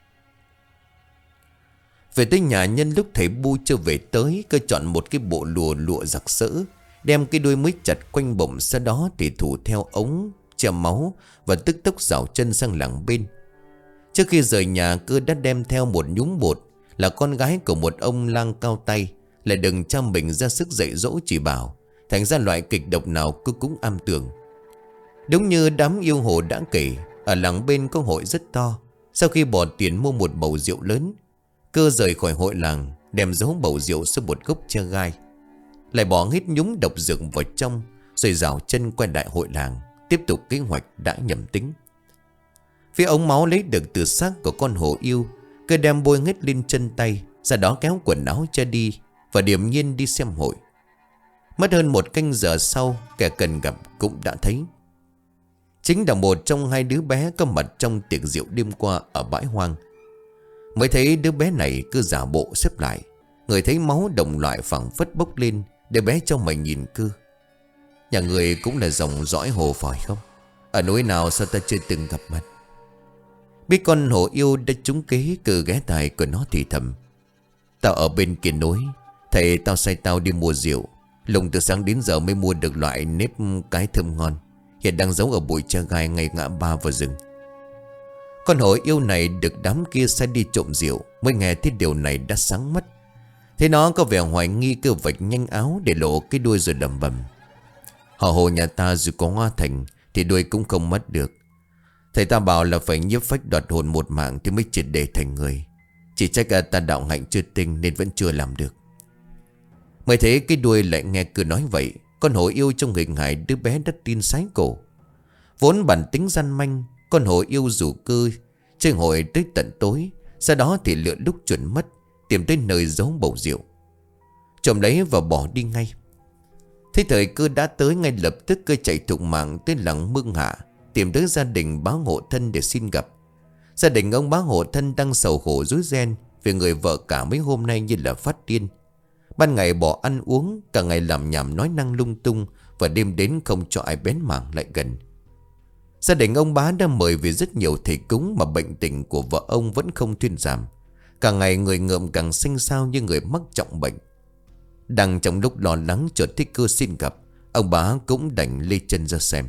Về tới nhà, nhân lúc thầy Bu chưa về tới, Cư chọn một cái bộ lùa lụa giặc sỡ, đem cái đuôi mới chặt quanh bụng. Sau đó thì thủ theo ống che máu và tức tốc rảo chân sang làng bên. Trước khi rời nhà, Cư đã đem theo một nhúm bột, là con gái của một ông lang cao tay, lại đừng cho mình ra sức dạy dỗ chỉ bảo. Thành ra loại kịch độc nào Cư cũng am tường. Đúng như đám yêu hồ đã kể, ở làng bên có hội rất to. Sau khi bỏ tiền mua một bầu rượu lớn, Cư rời khỏi hội làng, đem giấu bầu rượu xuống một gốc tre gai, lại bỏ hết nhúng độc dược vào trong, rồi rảo chân quay lại hội làng, tiếp tục kế hoạch đã nhầm tính. Phía ống máu lấy được từ xác của con hổ yêu, Cư đem bôi hết lên chân tay, sau đó kéo quần áo che đi và điềm nhiên đi xem hội. Mất hơn một canh giờ sau, kẻ cần gặp cũng đã thấy. Chính là một trong hai đứa bé có mặt trong tiệc rượu đêm qua ở bãi hoang. Mới thấy đứa bé này cứ giả bộ xếp lại. Người thấy máu đồng loại phẳng phất bốc lên. Đứa bé trong mày nhìn Cư: nhà người cũng là dòng dõi hồ phải không? Ở núi nào sao ta chưa từng gặp mặt? Biết con hồ yêu đã trúng kế, Cư ghé tai của nó thì thầm: tao ở bên kia núi, thầy tao sai tao đi mua rượu. Lùng từ sáng đến giờ mới mua được loại nếp cái thơm ngon, hiện đang giấu ở bụi tre gai ngay ngã ba vào rừng. Con hổ yêu này được đám kia sai đi trộm rượu, mới nghe thấy điều này đã sáng mắt. Thế nó có vẻ hoài nghi, Cư vạch nhanh áo để lộ cái đuôi rồi đầm bầm: họ hồ nhà ta dù có hoa thành thì đuôi cũng không mất được. Thầy ta bảo là phải nhiếp phách đoạt hồn một mạng thì mới triệt để thành người. Chỉ trách ta đạo hạnh chưa tinh nên vẫn chưa làm được. Mới thấy cái đuôi lại nghe Cư nói vậy, con hổ yêu trong hình hài đứa bé đã tin sái cổ. Vốn bản tính gian manh, con hổ yêu rủ Cư chơi hội tới tận tối. Sau đó thì lựa lúc chuẩn mất, tìm tới nơi giấu bầu rượu, trộm lấy và bỏ đi ngay. Thế thời Cư đã tới, ngay lập tức Cư chạy thục mạng tới làng Mương Hạ, tìm tới gia đình bá hộ thân để xin gặp. Gia đình ông bá hộ thân đang sầu khổ rối ren vì người vợ cả mấy hôm nay như là phát điên. Ban ngày bỏ ăn uống, cả ngày làm nhảm nói năng lung tung, và đêm đến không cho ai bén mảng lại gần. Gia đình ông bá đã mời về rất nhiều thầy cúng, mà bệnh tình của vợ ông vẫn không thuyên giảm. Cả ngày người ngợm càng xanh xao như người mắc trọng bệnh. Đang trong lúc lo lắng chợt thấy Cư xin gặp, ông bá cũng đành lê chân ra xem.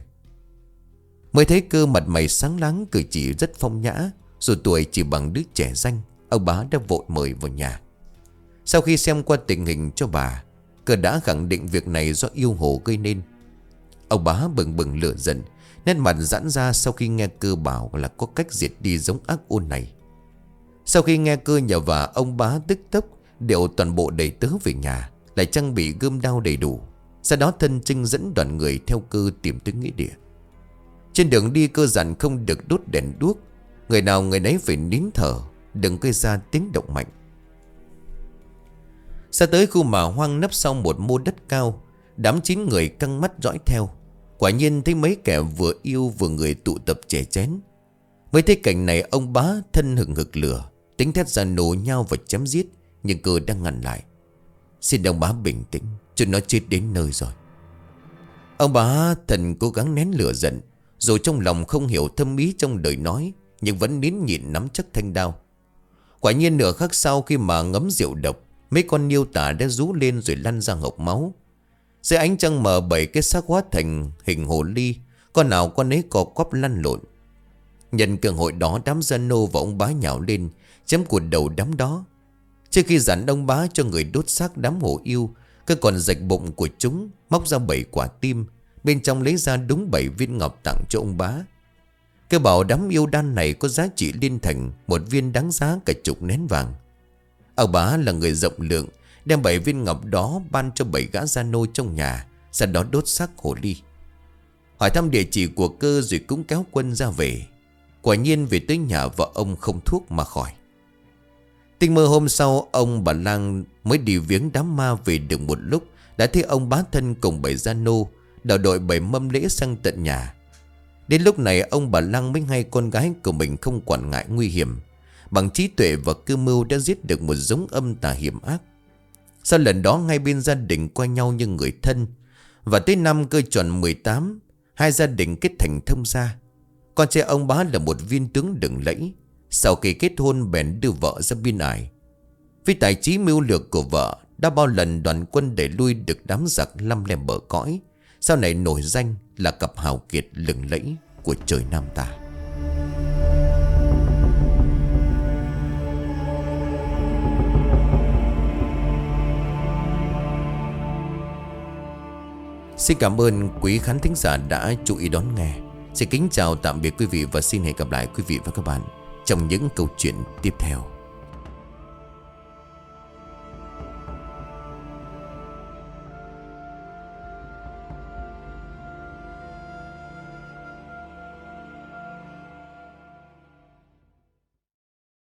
Mới thấy Cư mặt mày sáng láng, cử chỉ rất phong nhã, dù tuổi chỉ bằng đứa trẻ danh, ông bá đã vội mời vào nhà. Sau khi xem qua tình hình cho bà, Cư đã khẳng định việc này do yêu hồ gây nên. Ông bá bừng bừng lửa giận, nét mặt giãn ra sau khi nghe Cư bảo là có cách diệt đi giống ác ôn này. Sau khi nghe Cư nhờ vả, ông bá tức tốc điệu toàn bộ đầy tớ về nhà, lại trang bị gươm đao đầy đủ. Sau đó thân Trinh dẫn đoàn người theo Cơ tìm tới nghĩa địa. Trên đường đi Cơ dặn không được đốt đèn đuốc, người nào người nấy phải nín thở, đừng gây ra tiếng động mạnh. Xa tới khu mả hoang nấp sau một mô đất cao, đám chín người căng mắt dõi theo. Quả nhiên thấy mấy kẻ vừa yêu vừa người tụ tập chè chén. Với thấy cảnh này, ông bá thân hừng hực lửa, tính thét ra nổ nhau và chém giết. Nhưng Cơ đang ngăn lại. Xin ông bá bình tĩnh, chúng nó chết đến nơi rồi. Ông bá thần cố gắng nén lửa giận, dù trong lòng không hiểu thâm ý trong lời nói, nhưng vẫn nín nhịn nắm chắc thanh đao. Quả nhiên nửa khắc sau, khi mà ngấm rượu độc, mấy con niêu tả đã rú lên rồi lăn ra hộc máu. Dưới ánh trăng mờ, bảy cái xác hóa thành hình hồ ly, con nào con ấy co quắp lăn lộn. Nhân cơ hội đó, đám gia nô và ông bá nhào lên chém cuột đầu đám đó. Trước khi dặn ông bá cho người đốt xác đám hổ yêu, Cơ còn rạch bụng của chúng, móc ra bảy quả tim, bên trong lấy ra đúng bảy viên ngọc tặng cho ông bá. Cơ bảo đám yêu đan này có giá trị liên thành, một viên đáng giá cả chục nén vàng. Ông bá là người rộng lượng, đem bảy viên ngọc đó ban cho bảy gã gia nô trong nhà, sau đó đốt xác hồ ly. Hỏi thăm địa chỉ của Cơ rồi cũng kéo quân ra về. Quả nhiên về tới nhà vợ ông không thuốc mà khỏi. Tinh mơ hôm sau, ông bà Lang mới đi viếng đám ma về được một lúc, đã thấy ông bá thân cùng bảy gia nô đào đội bảy mâm lễ sang tận nhà. Đến lúc này, ông bà Lang mới hay con gái của mình không quản ngại nguy hiểm, bằng trí tuệ và cơ mưu đã giết được một giống âm tà hiểm ác. Sau lần đó, ngay bên gia đình coi nhau như người thân, và tới năm Cơ tròn mười tám, hai gia đình kết thành thông gia. Con trai ông bá là một viên tướng lừng lẫy, sau khi kết hôn bèn đưa vợ ra biên ải. Với tài trí mưu lược của vợ, đã bao lần đoàn quân đẩy lui được đám giặc lăm lem bờ cõi, sau này nổi danh là cặp hào kiệt lừng lẫy của trời Nam ta. Xin cảm ơn quý khán thính giả đã chú ý đón nghe. Xin kính chào tạm biệt quý vị và xin hẹn gặp lại quý vị và các bạn trong những câu chuyện tiếp theo.